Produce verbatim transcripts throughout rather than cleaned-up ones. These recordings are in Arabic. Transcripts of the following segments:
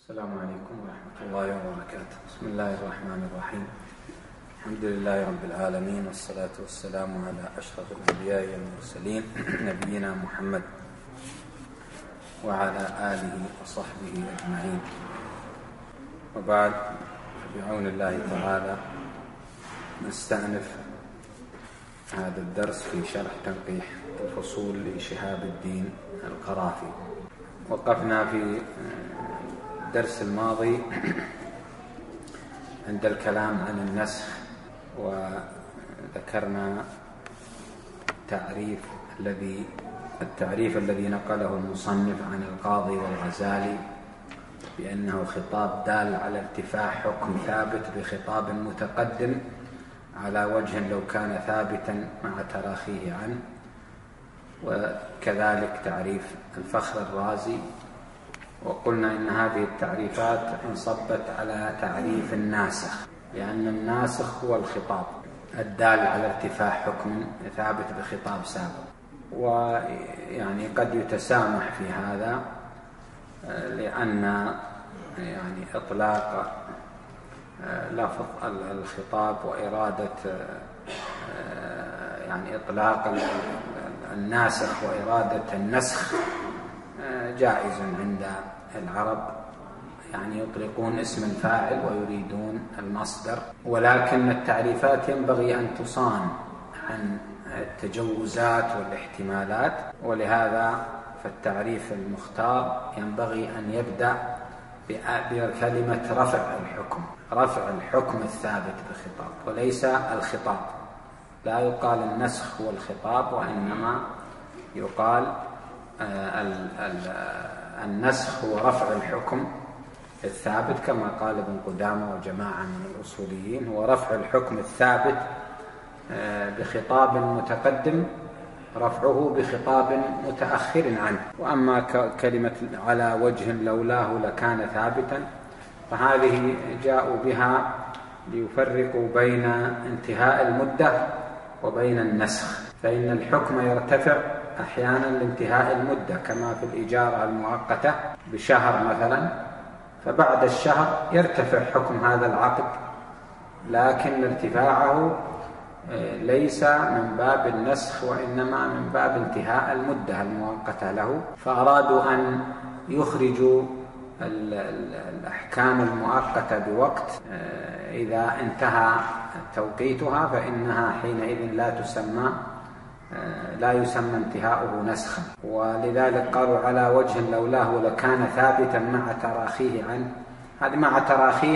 السلام عليكم ورحمة الله وبركاته. بسم الله الرحمن الرحيم. الحمد لله رب العالمين، والصلاة والسلام على أشرف الأنبياء والمرسلين نبينا محمد وعلى آله وصحبه أجمعين، وبعد، بعون الله تعالى نستأنف هذا الدرس في شرح تنقيح الفصول لشهاب الدين القرافي. وقفنا في الدرس الماضي عند الكلام عن النسخ، وذكرنا تعريف الذي التعريف الذي نقله المصنف عن القاضي والغزالي بأنه خطاب دال على ارتفاع حكم ثابت بخطاب متقدم على وجه لو كان ثابتا مع تراخيه عنه. وكذلك تعريف الفخر الرازي، وقلنا إن هذه التعريفات انصبت على تعريف الناسخ، لأن الناسخ هو الخطاب الدال على ارتفاع حكم ثابت بخطاب سابق. ويعني قد يتسامح في هذا، لأن يعني إطلاق لفظ الخطاب وإرادة يعني إطلاق الناسخ وإرادة النسخ جائز عند العرب، يعني يطلقون اسم الفاعل ويريدون المصدر، ولكن التعريفات ينبغي أن تصان عن التجوزات والاحتمالات، ولهذا فالتعريف المختار ينبغي أن يبدأ بكلمة رفع الحكم، رفع الحكم الثابت بخطاب وليس الخطاب. لا يقال النسخ هو الخطاب، وإنما يقال النسخ هو رفع الحكم الثابت، كما قال ابن قدامة وجماعة من الأصوليين، هو رفع الحكم الثابت بخطاب متقدم رفعه بخطاب متأخر عنه. وأما كلمة على وجه لولاه لكان ثابتا، فهذه جاءوا بها ليفرقوا بين انتهاء المدة وبين النسخ، فإن الحكم يرتفع أحيانا لانتهاء المدة، كما في الإجارة المؤقتة بشهر مثلا، فبعد الشهر يرتفع حكم هذا العقد، لكن ارتفاعه ليس من باب النسخ، وإنما من باب انتهاء المدة المؤقتة له. فأرادوا أن يخرجوا الأحكام المؤقتة بوقت، إذا انتهى توقيتها فإنها حينئذ لا تسمى لا يسمى انتهاؤه نسخا. ولذلك قالوا على وجه لولاه لكان ثابتا مع تراخيه عنه. هذا مع تراخيه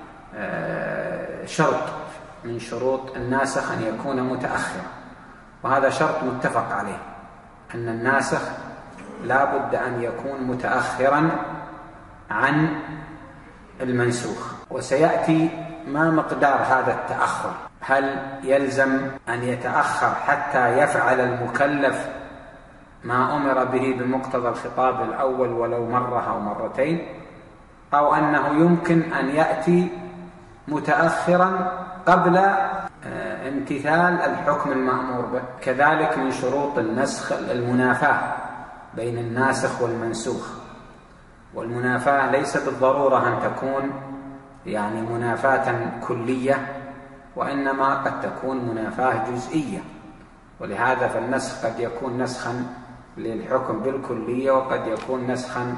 شرط من شروط الناسخ أن يكون متأخرا، وهذا شرط متفق عليه، أن الناسخ لا بد أن يكون متأخرا عن المنسوخ. وسيأتي ما مقدار هذا التأخر، هل يلزم أن يتأخر حتى يفعل المكلف ما أمر به بمقتضى الخطاب الأول ولو مرة أو مرتين، أو أنه يمكن أن يأتي متأخرا قبل امتثال الحكم المأمور به. كذلك من شروط النسخ المنافاة بين الناسخ والمنسوخ، والمنافاة ليس بالضرورة أن تكون يعني منافاة كلية، وإنما قد تكون منافاة جزئية. ولهذا فالنسخ قد يكون نسخا للحكم بالكلية، وقد يكون نسخا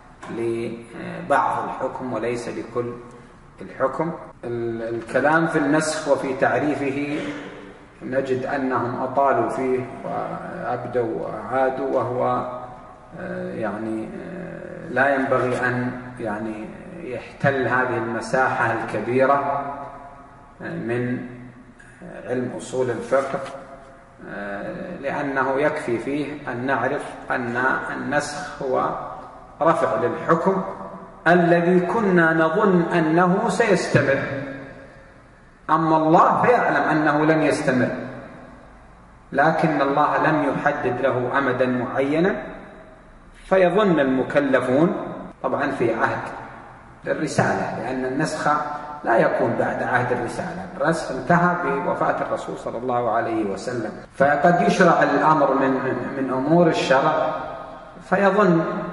لبعض الحكم وليس لكل الحكم. الكلام في النسخ وفي تعريفه نجد أنهم أطالوا فيه وأبدوا وأعادوا، وهو يعني لا ينبغي أن يعني يحتل هذه المساحة الكبيرة من علم أصول الفقه، لأنه يكفي فيه أن نعرف أن النسخ هو رفع للحكم الذي كنا نظن أنه سيستمر، أما الله فيعلم أنه لن يستمر، لكن الله لم يحدد له أمدا معينا، فيظن المكلفون طبعا في عهد الرسالة، لأن النسخ لا يكون بعد عهد الرسالة، النسخ انتهى بوفاة الرسول صلى الله عليه وسلم، فقد يشرع الأمر من من أمور الشرع، فيظن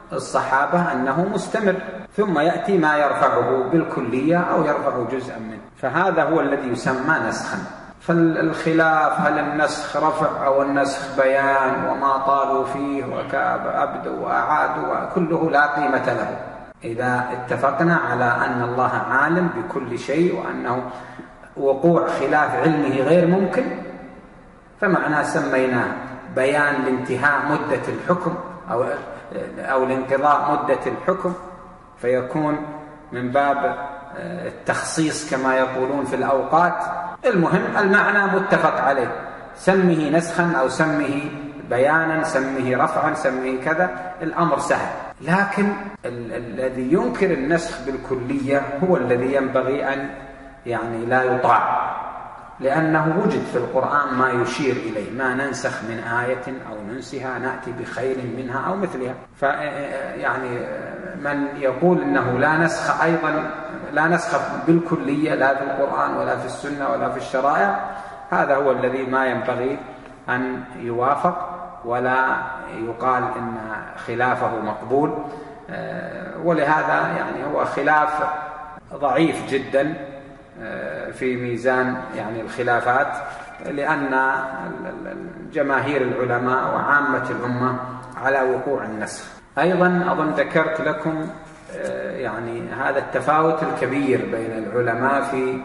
الصحابة أنه مستمر، ثم يأتي ما يرفعه بالكلية أو يرفع جزءا منه، فهذا هو الذي يسمى نسخا. فالخلاف هل النسخ رفع أو النسخ بيان وما طالوا فيه وأبدوا وأعادوا كله لا قيمة له إذا اتفقنا على أن الله عالم بكل شيء وأنه وقوع خلاف علمه غير ممكن، فمعنى سميناه بيان لانتهاء مدة الحكم أو أو لانقضاء مدة الحكم، فيكون من باب التخصيص كما يقولون في الأوقات. المهم المعنى متفق عليه، سمه نسخا أو سمه بيانا، سمه رفعا، سمه كذا، الأمر سهل. لكن ال- الذي ينكر النسخ بالكلية هو الذي ينبغي أن يعني لا يطاع، لأنه وجد في القرآن ما يشير إليه، ما ننسخ من آية أو ننسها نأتي بخير منها أو مثلها. فيعني من يقول أنه لا نسخ أيضا لا نسخ بالكلية لا في القرآن ولا في السنة ولا في الشرائع، هذا هو الذي ما ينبغي أن يوافق ولا يقال إن خلافه مقبول. ولهذا يعني هو خلاف ضعيف جدا في ميزان يعني الخلافات، لأن جماهير العلماء وعامة الأمة على وقوع النسخ. أيضا أظن ذكرت لكم يعني هذا التفاوت الكبير بين العلماء في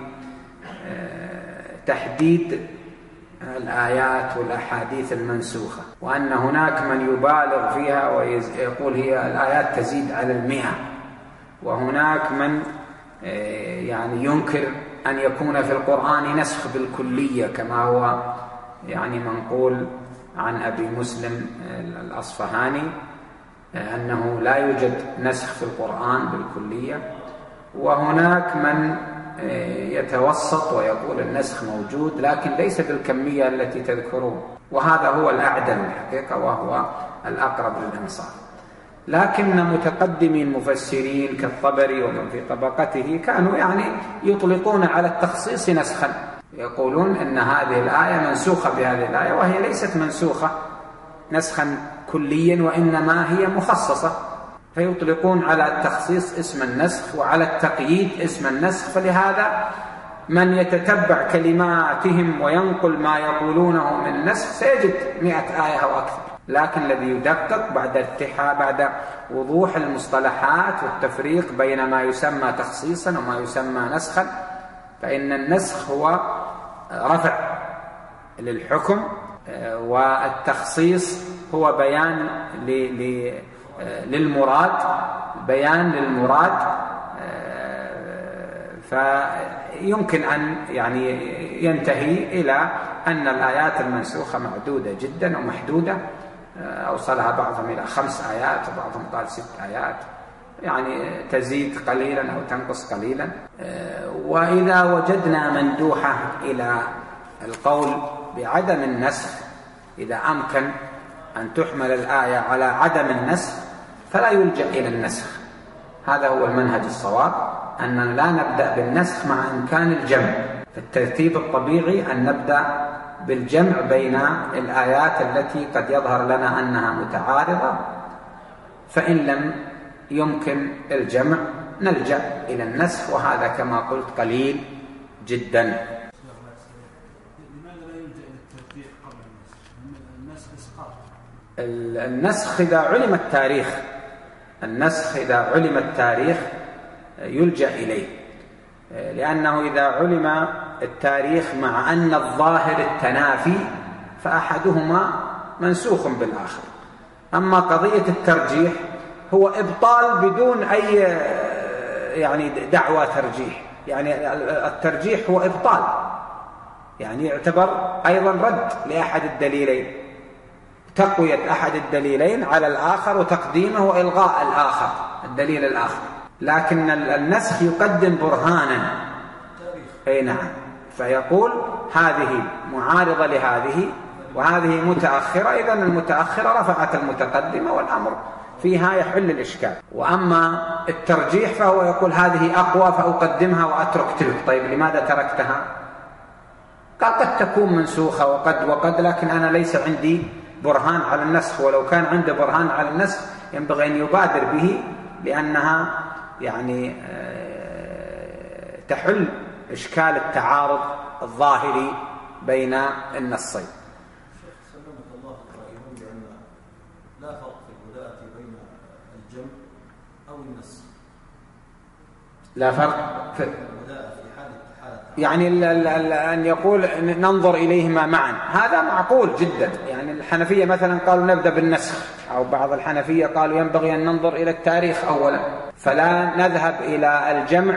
تحديد الآيات والأحاديث المنسوخة، وأن هناك من يبالغ فيها ويقول هي الآيات تزيد على المئة، وهناك من يعني ينكر أن يكون في القرآن نسخ بالكلية كما هو يعني منقول عن أبي مسلم الأصفهاني أنه لا يوجد نسخ في القرآن بالكلية. وهناك من يتوسط ويقول النسخ موجود لكن ليس بالكمية التي تذكرون، وهذا هو الأعدل الحقيقة وهو الأقرب للإنصاف. لكن متقدمي المفسرين كالطبري ومن في طبقته كانوا يعني يطلقون على التخصيص نسخا، يقولون إن هذه الآية منسوخة بهذه الآية، وهي ليست منسوخة نسخا كليا وإنما هي مخصصة، فيطلقون على التخصيص اسم النسخ وعلى التقييد اسم النسخ. فلهذا من يتتبع كلماتهم وينقل ما يقولونه من النسخ سيجد مئة آية أو أكثر، لكن الذي يدقق بعد ارتحاء بعد وضوح المصطلحات والتفريق بين ما يسمى تخصيصا وما يسمى نسخا، فإن النسخ هو رفع للحكم، والتخصيص هو بيان للمراد، بيان للمراد. فيمكن أن يعني ينتهي إلى أن الآيات المنسوخة معدودة جدا ومحدودة، أوصلها بعضهم إلى خمس آيات وبعضهم قال ست آيات، يعني تزيد قليلا أو تنقص قليلا. وإذا وجدنا مندوحة إلى القول بعدم النسخ، إذا أمكن أن تحمل الآية على عدم النسخ فلا يلجأ إلى النسخ. هذا هو المنهج الصواب، أننا لا نبدأ بالنسخ مع إمكان الجمع. فالترتيب الطبيعي أن نبدأ بالجمع بين الآيات التي قد يظهر لنا أنها متعارضة، فإن لم يمكن الجمع نلجأ إلى النسخ، وهذا كما قلت قليل جدا. لماذا لا يلجأ إلى الترتيب قبل النسخ؟ النسخ إسقاط. النسخ إذا علم التاريخ، النسخ إذا علم التاريخ يلجأ إليه، لأنه إذا علم التاريخ مع أن الظاهر التنافي فأحدهما منسوخ بالآخر. أما قضية الترجيح هو إبطال بدون أي يعني دعوى ترجيح، يعني الترجيح هو إبطال، يعني يعتبر أيضا رد لأحد الدليلين، تقوية أحد الدليلين على الآخر وتقديمه وإلغاء الآخر الدليل الآخر. لكن النسخ يقدم برهانا، أي نعم، فيقول هذه معارضة لهذه وهذه متأخرة، إذن المتأخرة رفعت المتقدمة والأمر فيها يحل الإشكال. وأما الترجيح فهو يقول هذه أقوى فأقدمها وأترك تلك. طيب لماذا تركتها؟ قال قد تكون منسوخة وقد وقد، لكن أنا ليس عندي برهان على النسخ، ولو كان عنده برهان على النسخ ينبغي أن يبادر به، لأنها يعني تحل إشكال التعارض الظاهري بين النصين. شيخ سلمك الله قائلون بأن لا فرق في البداءة بين الجمع أو النسخ. لا فرق في البداءة في حالة حالة يعني ال ال ال أن يقول ننظر إليهما معا، هذا معقول جدا. يعني الحنفية مثلا قالوا نبدأ بالنسخ، أو بعض الحنفية قالوا ينبغي أن ننظر إلى التاريخ أولا، فلا نذهب إلى الجمع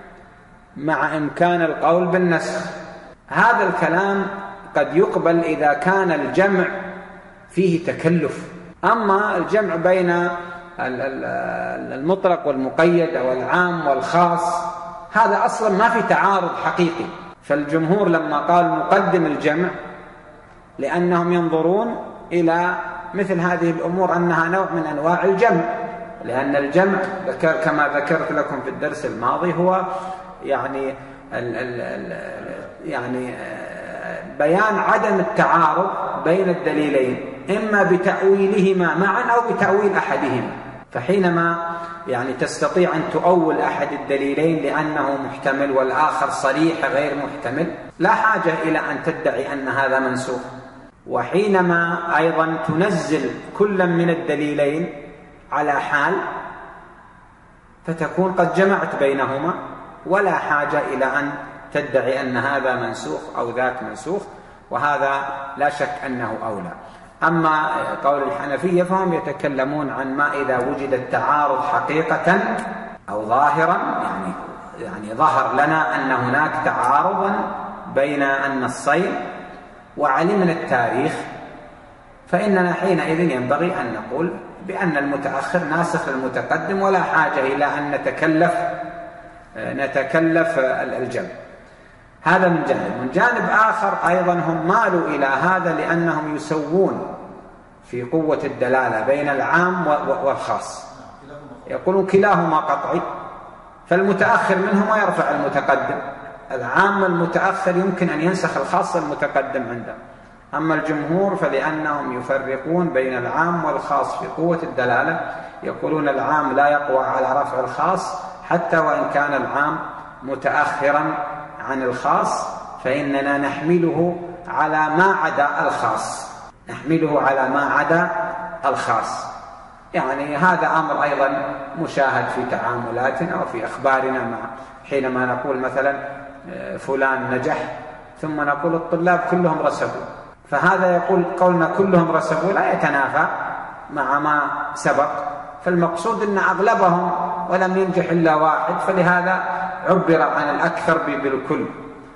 مع إمكان القول بالنسخ. هذا الكلام قد يقبل إذا كان الجمع فيه تكلف. أما الجمع بين المطلق والمقيد أو العام والخاص هذا أصلا ما في تعارض حقيقي. فالجمهور لما قال نقدم الجمع لأنهم ينظرون إلى مثل هذه الأمور أنها نوع من أنواع الجمع، لأن الجمع ذكر كما ذكرت لكم في الدرس الماضي هو يعني ال ال ال يعني بيان عدم التعارض بين الدليلين، إما بتأويلهما معا أو بتأويل أحدهما. فحينما يعني تستطيع أن تؤول أحد الدليلين لأنه محتمل والآخر صريح غير محتمل، لا حاجة إلى أن تدعي أن هذا منسوخ. وحينما أيضا تنزل كل من الدليلين على حال فتكون قد جمعت بينهما، ولا حاجة إلى أن تدعي أن هذا منسوخ أو ذاك منسوخ، وهذا لا شك أنه أولى. أما قول الحنفية فهم يتكلمون عن ما إذا وجد التعارض حقيقة أو ظاهرا، يعني يعني ظهر لنا أن هناك تعارضا بين النصين وعلمنا التاريخ، فإننا حينئذ ينبغي أن نقول بأن المتأخر ناسخ للمتقدم، ولا حاجة إلى أن نتكلف نتكلف الجمع. هذا من جانب. من جانب آخر أيضا هم مالوا إلى هذا لأنهم يسوون في قوة الدلالة بين العام والخاص، يقولون كلاهما قطعي، فالمتأخر منهما يرفع المتقدم. العام المتأخر يمكن أن ينسخ الخاص المتقدم عنده. أما الجمهور فلأنهم يفرقون بين العام والخاص في قوة الدلالة، يقولون العام لا يقوى على رفع الخاص حتى وإن كان العام متأخرا عن الخاص، فإننا نحمله على ما عدا الخاص، نحمله على ما عدا الخاص. يعني هذا أمر أيضا مشاهد في تعاملاتنا وفي أخبارنا، مع حينما نقول مثلا فلان نجح ثم نقول الطلاب كلهم رسبوا، فهذا يقول قولنا كلهم رسبوا لا يتنافى مع ما سبق، فالمقصود أن أغلبهم ولم ينجح إلا واحد، فلهذا عبر عن الأكثر بالكل،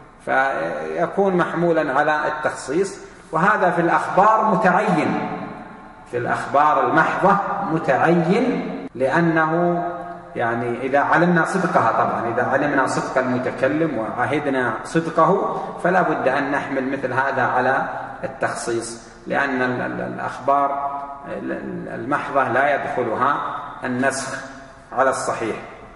فيكون محمولا على التخصيص. وهذا في الأخبار متعين، في الأخبار المحضة متعين، لأنه يعني إذا علمنا صدقها، طبعا إذا علمنا صدق المتكلم وعهدنا صدقه فلا بد أن نحمل مثل هذا على التخصيص، لأن الأخبار المحضة لا يدخلها النسخ على الصحيح.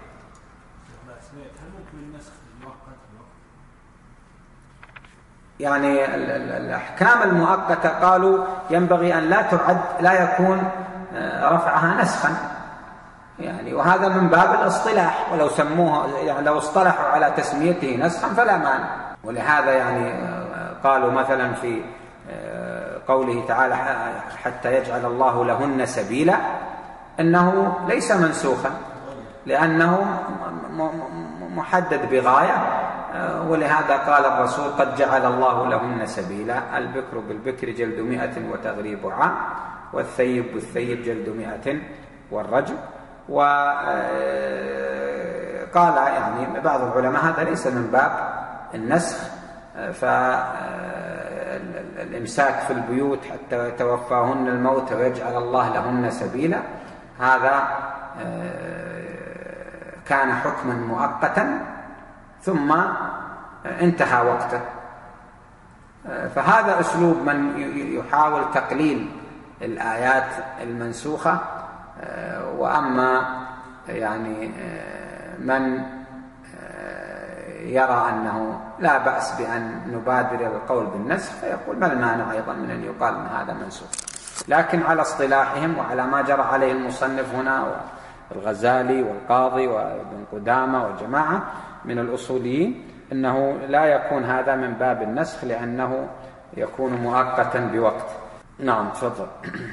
يعني الأحكام المؤقتة قالوا ينبغي أن لا تعد، لا يكون رفعها نسخا، يعني وهذا من باب الاصطلاح، ولو سموها يعني لو اصطلحوا على تسميته نسخا فلا مانع. ولهذا يعني قالوا مثلا في قوله تعالى حتى يجعل الله لهن سبيلا أنه ليس منسوخا، لأنه محدد بغاية، ولهذا قال الرسول قد جعل الله لهن سبيلا، البكر بالبكر جلد مئة وتغريب عام، والثيب بالثيب جلد مئة والرجم. وقال يعني بعض العلماء هذا ليس من باب النسخ، فالإمساك في البيوت حتى توفاهن الموت ويجعل الله لهن سبيلا هذا كان حكما مؤقتا ثم انتهى وقته. فهذا أسلوب من يحاول تقليل الآيات المنسوخة. وأما يعني من يرى أنه لا بأس بأن نبادر القول بالنسخ فيقول ما المانع أيضا من أن يقال أن هذا منسوخ. لكن على اصطلاحهم وعلى ما جرى عليه المصنف هنا والغزالي والقاضي وابن قدامة والجماعة من الأصوليين أنه لا يكون هذا من باب النسخ لأنه يكون مؤقتا بوقت. نعم تفضل.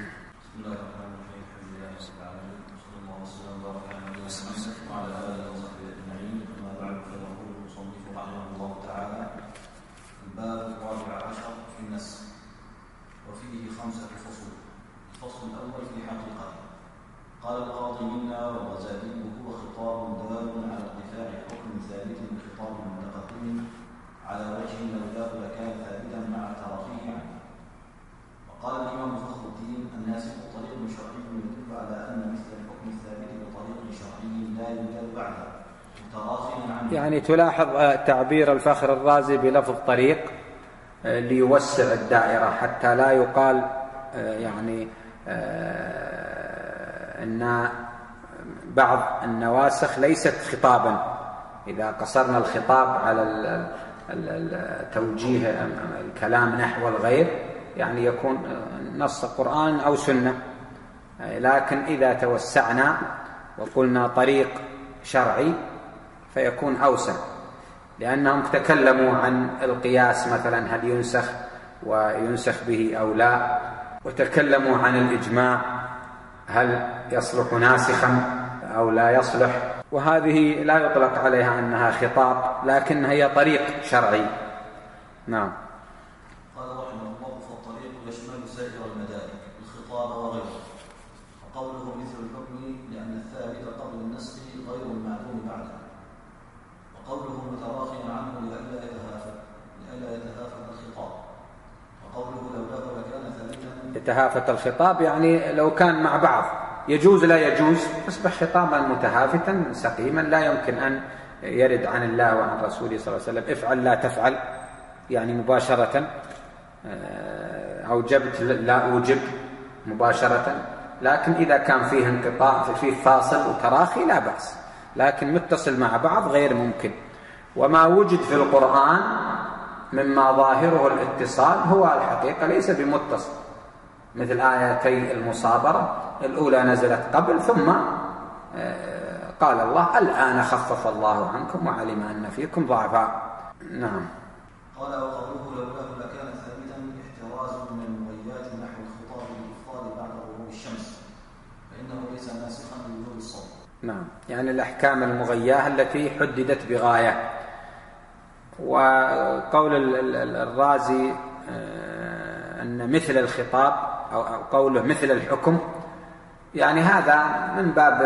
قال القاضي منا والغزالي هو خطاب دال على ارتفاع حكم ثابت بخطاب متقدم على وجه لولاه لكان ثابتا مع تراخيه عنه. وقال الامام فخر الدين الناسخ طريق شرعي يدل على ان مثل الحكم الثابت بطريق شرعي لا يوجد بعده تراخيا عنه. يعني تلاحظ تعبير الفخر الرازي بلفظ طريق ليوسع الدائرة حتى لا يقال يعني أن بعض النواسخ ليست خطابا. إذا قصرنا الخطاب على توجيه الكلام نحو الغير يعني يكون نص قرآن أو سنة، لكن إذا توسعنا وقلنا طريق شرعي فيكون أوسع، لأنهم تكلموا عن القياس مثلا هل ينسخ وينسخ به أو لا، وتكلموا عن الإجماع هل يصلح ناسخا أو لا يصلح، وهذه لا يطلق عليها أنها خطاب لكن هي طريق شرعي. نعم. قال رحمه الله فالطريق يشمل سائر المدارك الخطاب وغيره. وقوله مثل الحكم لأن الثابت قبل النسخ غير المعلوم بعده. وقوله متراخيا عنه لئلا يتهافت لئلا يتهافت الخطاب. وقوله لولاه لكان ثابتا يتهافت الخطاب يعني لو كان مع بعض يجوز لا يجوز يصبح خطابا متهافتا سقيما لا يمكن أن يرد عن الله وعن رسوله صلى الله عليه وسلم افعل لا تفعل يعني مباشرة، أوجبت لا أوجب مباشرة. لكن إذا كان فيه انقطاع فيه فاصل وتراخي لا بأس، لكن متصل مع بعض غير ممكن. وما وجد في القرآن مما ظاهره الاتصال هو الحقيقة ليس بمتصل، مثل آياتي المصابرة الأولى نزلت قبل ثم قال الله الآن خفف الله عنكم وعلم أن فيكم ضعفا. نعم. قال وقوله لولاه لكان ثابتا احتراز من المغيات نحو الخطاب بالإفضال بعد غروب الشمس فإنه ليس ناسخا لوجود الصوت. نعم، يعني الأحكام المغياة التي حددت بغاية. وقول الرازي أن مثل الخطاب أو قوله مثل الحكم يعني هذا من باب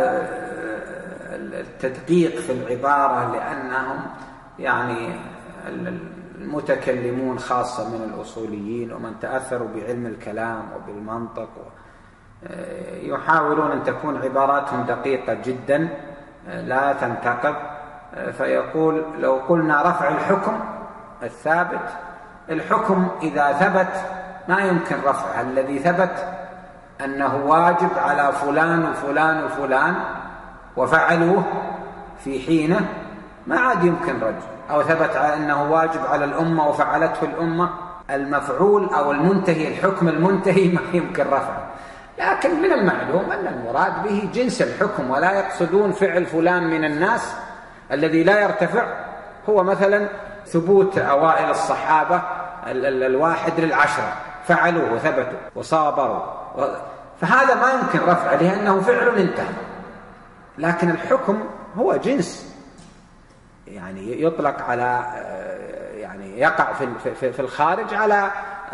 التدقيق في العبارة، لأنهم يعني المتكلمون خاصة من الأصوليين ومن تأثروا بعلم الكلام وبالمنطق يحاولون أن تكون عباراتهم دقيقة جدا لا تنتقد. فيقول لو قلنا رفع الحكم الثابت، الحكم إذا ثبت ما يمكن رفعه، الذي ثبت أنه واجب على فلان وفلان وفلان وفعلوه في حينه ما عاد يمكن رجع، أو ثبت على أنه واجب على الأمة وفعلته الأمة، المفعول أو المنتهي الحكم المنتهي ما يمكن رفعه. لكن من المعلوم أن المراد به جنس الحكم، ولا يقصدون فعل فلان من الناس الذي لا يرتفع، هو مثلا ثبوت أوائل الصحابة الواحد للعشرة فعلوه وثبتوا وصابروا، فهذا ما يمكن رفعه لأنه فعل انتهى. لكن الحكم هو جنس يعني يطلق على يعني يقع في في الخارج على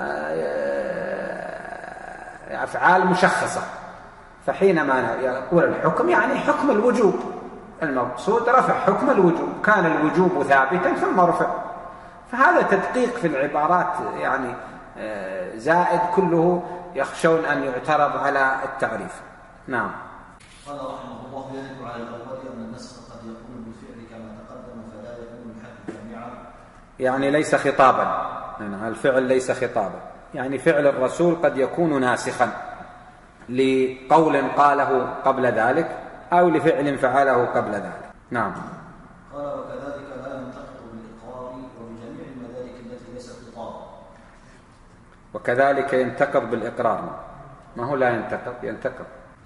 أفعال مشخصة. فحينما يقول الحكم يعني حكم الوجوب، المقصود رفع حكم الوجوب، كان الوجوب ثابتا ثم رفع. فهذا تدقيق في العبارات يعني زائد كله يخشون أن يعترض على التعريف. نعم. قال رحمه الله يجب على الأول أن النسخ قد يكون بالفعل كما تقدم فلا يكون الحد جامعا، يعني ليس خطابا، يعني الفعل ليس خطابا، يعني فعل الرسول قد يكون ناسخا لقول قاله قبل ذلك أو لفعل فعله قبل ذلك. نعم. قال وكذلك لا ينتقض بالإقرار وبجميع المدارك التي ليست خطابا. وكذلك ينتقض بالإقرار. ما هو لا ينتقض؟ ينتقض.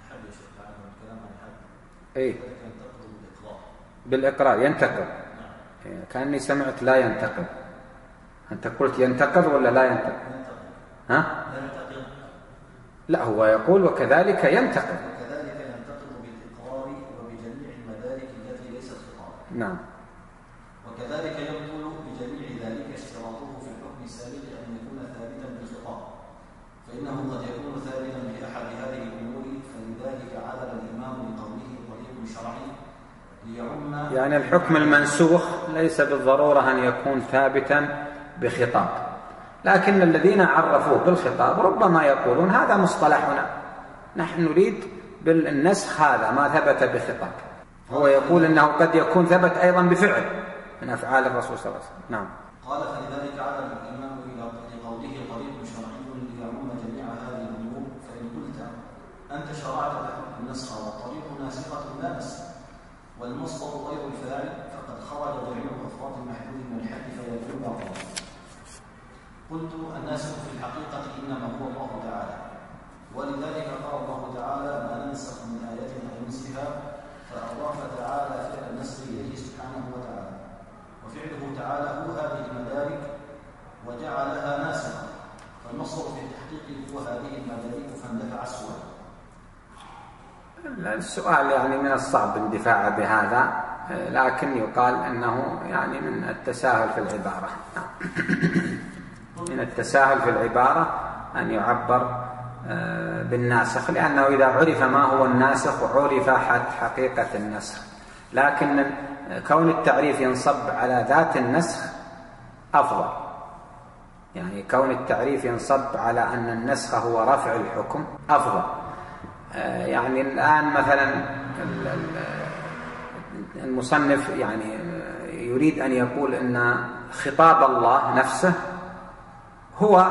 ايه بالإقرار ينتقض. كأني سمعت لا ينتقض. أنت قلت ينتقض ولا لا ينتقض؟ ها؟ لا هو يقول وكذلك ينتقض. وكذلك ينتقض بالإقرار وبجميع المدارك التي ليست خطابا. نعم. وكذلك يبطل بجميع ذلك اشتراطه في الحكم السابق أن يكون ثابتا بالخطاب، فإنه قد يكون ثابتا بأحد هذه الأمور، فلذلك عدل الإمام لقوله طريق شرعي ليعم. يعني الحكم المنسوخ ليس بالضرورة أن يكون ثابتا بخطاب، لكن الذين عرفوه بالخطاب ربما يقولون هذا مصطلحنا، نحن نريد بالنسخ هذا ما ثبت بخطاب. هو يقول أنه قد يكون ثبت أيضا بفعل من أفعال الرسول صلى الله عليه وسلم. نعم. قال فلذلك عدل الإمام إلى قوله طريق شرعي ليعم جميع هذه الأمور، فإن قلت أنت شرعت بحكم النسخ والطريق ناسخة لا نسخ والمصدر غير الفاعل، فقد خرج جميع أفراد المحدود من الحد فيكون باطلا. قلت الناسخ في الحقيقة إنما هو الله تعالى، ولذلك قال الله تعالى ما ننسخ من آيات أو ننسها، فأضاف تعالى فعل النسخ إليه سبحانه وتعالى، وفعله تعالى هو هذه المدارك وجعلها ناسخة، فالمصدر في التحقيق هو هذه المدارك فاندفع السؤال. السؤال يعني من الصعب اندفاع بهذا، لكن يقال أنه يعني من التساهل في العبارة. من التساهل في العبارة أن يعبر بالناسخ، لأنه إذا عرف ما هو الناسخ وعرف حقيقة النسخ، لكن كون التعريف ينصب على ذات النسخ أفضل. يعني كون التعريف ينصب على أن النسخ هو رفع الحكم أفضل. يعني الآن مثلا المصنف يعني يريد أن يقول أن خطاب الله نفسه هو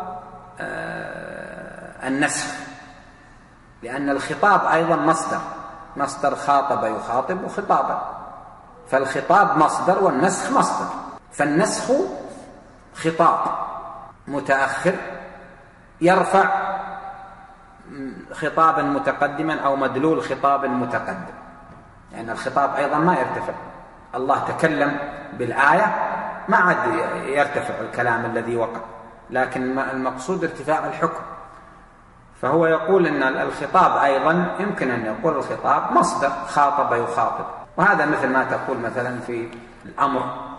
النسخ، لأن الخطاب أيضا مصدر، مصدر خاطب يخاطب وخطابا، فالخطاب مصدر والنسخ مصدر، فالنسخ خطاب متأخر يرفع خطابا متقدما أو مدلول خطاب متقدم، لأن الخطاب أيضا ما يرتفع. الله تكلم بالآية ما عاد يرتفع الكلام الذي وقع، لكن المقصود ارتفاع الحكم. فهو يقول أن الخطاب أيضا يمكن أن يقول الخطاب مصدر خاطب يخاطب، وهذا مثل ما تقول مثلا في الأمر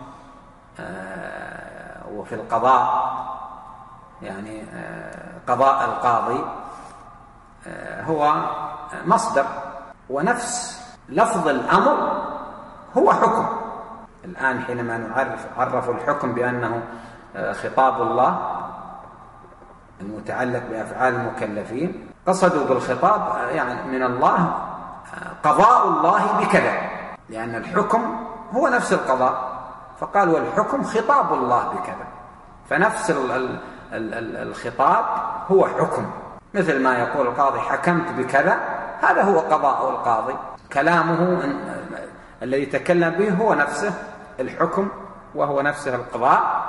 وفي القضاء، يعني قضاء القاضي هو مصدر، ونفس لفظ الأمر هو حكم. الآن حينما نعرف عرف الحكم بأنه خطاب الله المتعلق بأفعال المكلفين، قصدوا بالخطاب يعني من الله قضاء الله بكذا، لأن الحكم هو نفس القضاء، فقال والحكم خطاب الله بكذا، فنفس الخطاب هو حكم. مثل ما يقول القاضي حكمت بكذا، هذا هو قضاء القاضي، كلامه الذي تكلم به هو نفسه الحكم وهو نفسه القضاء،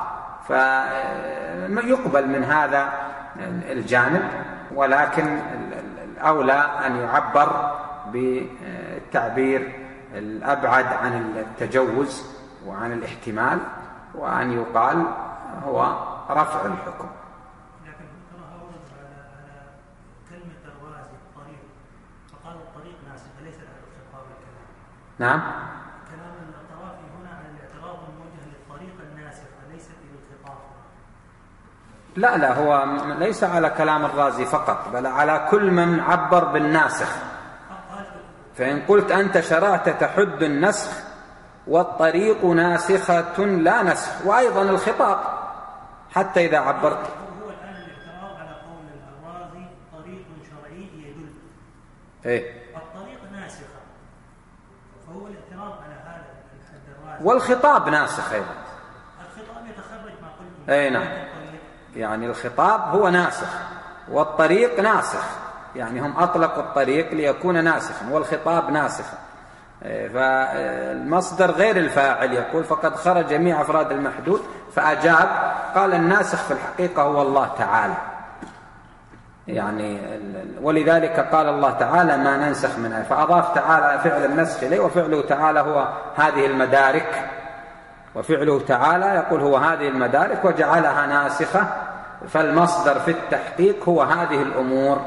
فيقبل من هذا الجانب. ولكن الأولى أن يعبر بالتعبير الأبعد عن التجوز وعن الاحتمال، وأن يقال هو رفع الحكم. لكن ترى أورد على كلمة الرازي الطريق، فقال الطريق ناسخ ليس على الخطاب الكلام. نعم. كلام الطرافي هنا على الاعتراض الموجه للطريق الناسخ وليس للخطاب. لا لا، هو ليس على كلام الرازي فقط، بل على كل من عبر بالناسخ. فإن قلت أنت شرعت تحد النسخ والطريق ناسخة لا نسخ، وأيضا الخطاب حتى إذا عبرت. هو الآن الاعتراض على قول الرازي طريق شرعي يدل. إيه؟ الطريق ناسخة، فهو الاعتراض على هذا الرازي. والخطاب ناسخ أيضا. الخطاب يتخرج ما قلت. أي نعم. يعني الخطاب هو ناسخ والطريق ناسخ، يعني هم أطلقوا الطريق ليكون ناسخا والخطاب ناسخا، فالمصدر غير الفاعل. يقول فقد خرج جميع أفراد المحدود، فأجاب قال الناسخ في الحقيقة هو الله تعالى. يعني ولذلك قال الله تعالى ما ننسخ منها، فأضاف تعالى فعل النسخ إليه، وفعله تعالى هو هذه المدارك، وفعله تعالى يقول هو هذه المدارك وجعلها ناسخة، فالمصدر في التحقيق هو هذه الأمور،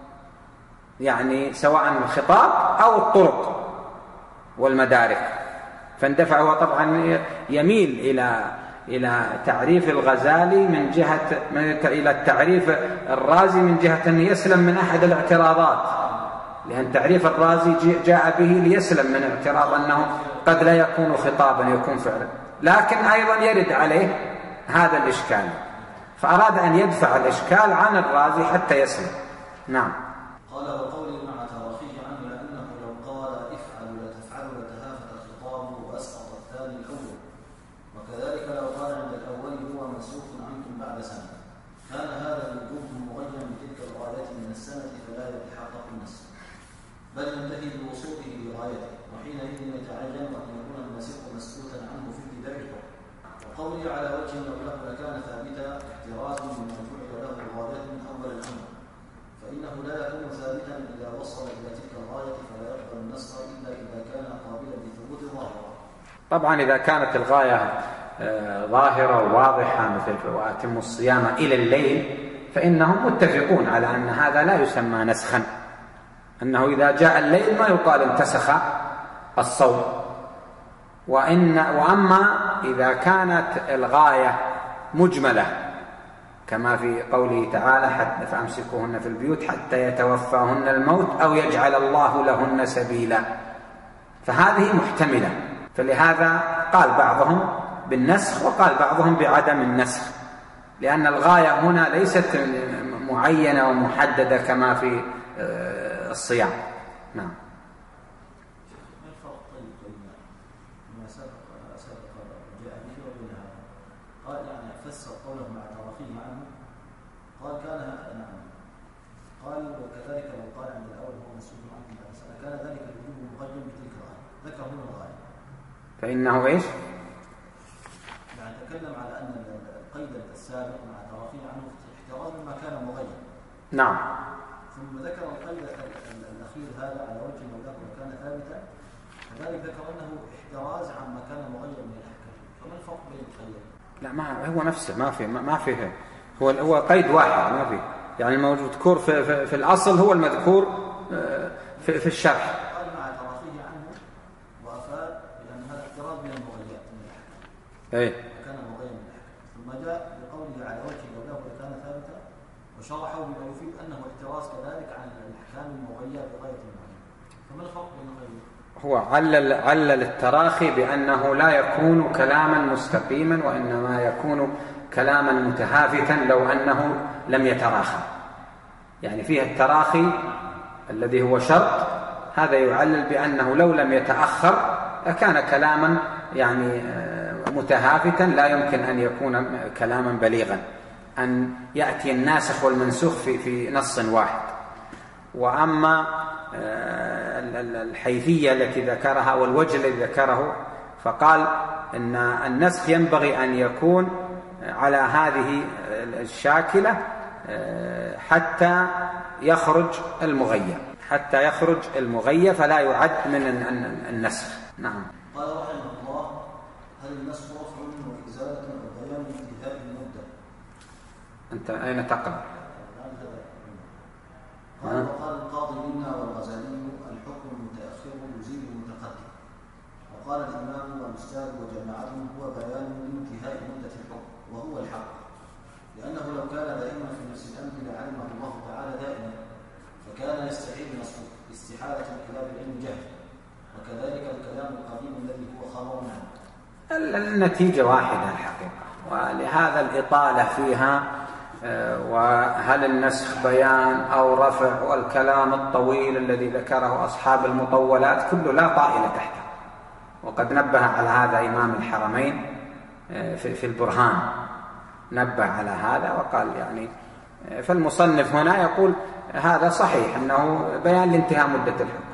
يعني سواء الخطاب أو الطرق والمدارك. فاندفع هو طبعا يميل إلى إلى تعريف الغزالي من جهة إلى التعريف الرازي من جهة أن يسلم من أحد الاعتراضات، لأن تعريف الرازي جاء به ليسلم من اعتراض أنه قد لا يكون خطابا يكون فعلا، لكن أيضا يرد عليه هذا الإشكال، فأراد أن يدفع الإشكال عن الرازي حتى يسلم. نعم. قال وقولي مع تراخيه عنه لأنه لو قال افعلوا لا تفعلوا لتهافت الخطاب وأسقط الثاني الأول، وكذلك لو قال عند الأول هو منسوخ عنكم بعد سنة كان هذا الوجوب مغيرا بتلك الغاية من السنة فلا يتحقق النسخ، بل ينتهي بوصوله لغايته، وحينئذ يتعين أن يكون الناسخ مسكوتا عنه في ابتداء الحكم. وقولي على وجه لو له لكان ثابتا احتراز مما جعل له الغاية من أول الأمر، فإنه لا يكون ثابتا إذا وصل إلى تلك الغاية فلا يقبل النسخ إلا إذا كان قابلا لثبوت الظاهرة. طبعا إذا كانت الغاية ظاهرة وواضحة مثل وأتموا الصيام إلى الليل فإنهم متفقون على أن هذا لا يسمى نسخا، أنه إذا جاء الليل ما يقال انتسخ الصوم. وإن وأما إذا كانت الغاية مجملة كما في قوله تعالى حتى فأمسكوهن في البيوت حتى يتوفاهن الموت أو يجعل الله لهن سبيلا، فهذه محتملة، فلهذا قال بعضهم بالنسخ وقال بعضهم بعدم النسخ، لأن الغاية هنا ليست معينة ومحددة كما في الصيام. نعم. ما الفرق طيب بين ما سبق سبق جاء به وبين هذا؟ قال يعني فسر قوله مع تراخيه عنه، قال كان نعم قال وكذلك لو قال عند الأول هو مسؤول عنكم بعد سنة كان ذلك الوجوب مقدم بتلك الغاية، ذكر هنا الغاية فإنه إيش؟ يعني تكلم على أن القيد السابق مع تراخيه عنه احتراز ما كان مغير. نعم. ثم ذكر القيد الأخير هذا على وجه مولاه وكان ثابتا، كذلك ذكر أنه احتراز عما كان مغير من الأحكام، فما الفرق بين القيدين؟ لا ما هو نفسه، ما في ما في هو هو قيد واحد ما في، يعني المذكور في, في, في الأصل هو المذكور في, في الشرح. قال مع تراخيه عنه وأفاد بأن هذا احتراز من المغيرات من الأحكام. إيه. كان مغير من الأحكام، ثم جاء بقوله على وجه مولاه وكان ثابتا وشرحه بما يفيد أنه احتراز كذلك عن الأحكام المغيرة بغاية المعينة، فما الفرق بين الغير؟ هو علل علل التراخي بأنه لا يكون كلاما مستقيما وإنما يكون كلاما متهافتا لو أنه لم يتراخى، يعني فيه التراخي الذي هو شرط، هذا يعلل بأنه لو لم يتأخر لكان كلاما يعني متهافتا لا يمكن أن يكون كلاما بليغا، أن يأتي الناسخ والمنسوخ في في نص واحد. وأما الحيثية التي ذكرها والوجه الذي ذكره فقال إن النسخ ينبغي أن يكون على هذه الشاكلة حتى يخرج المغير حتى يخرج المغير فلا يعد من النسخ. نعم. قال رحمه الله هل النسخ رفع وإزالة وبيان انتهاء المدة؟ أنت أين تقرأ؟ قال وقال القاضي منا والغزالي الحكم المتأخر يزيل المتقدم، وقال الإمام والأستاذ وجماعتهم هو بيان انتهاء مدة الحكم وهو الحق، لأنه لو كان دائما في نفس الأمر لعلمه الله تعالى دائما فكان يستحيل نصفه استحالة الكلام العلم جهل، وكذلك الكلام القديم الذي هو خبر عنه. النتيجة واحدة الحقيقة، ولهذا الإطالة فيها وهل النسخ بيان أو رفع والكلام الطويل الذي ذكره أصحاب المطولات كله لا طائل تحته، وقد نبه على هذا إمام الحرمين في البرهان، نبه على هذا وقال يعني فالمصنف هنا يقول هذا صحيح أنه بيان لانتهاء مدة الحكم،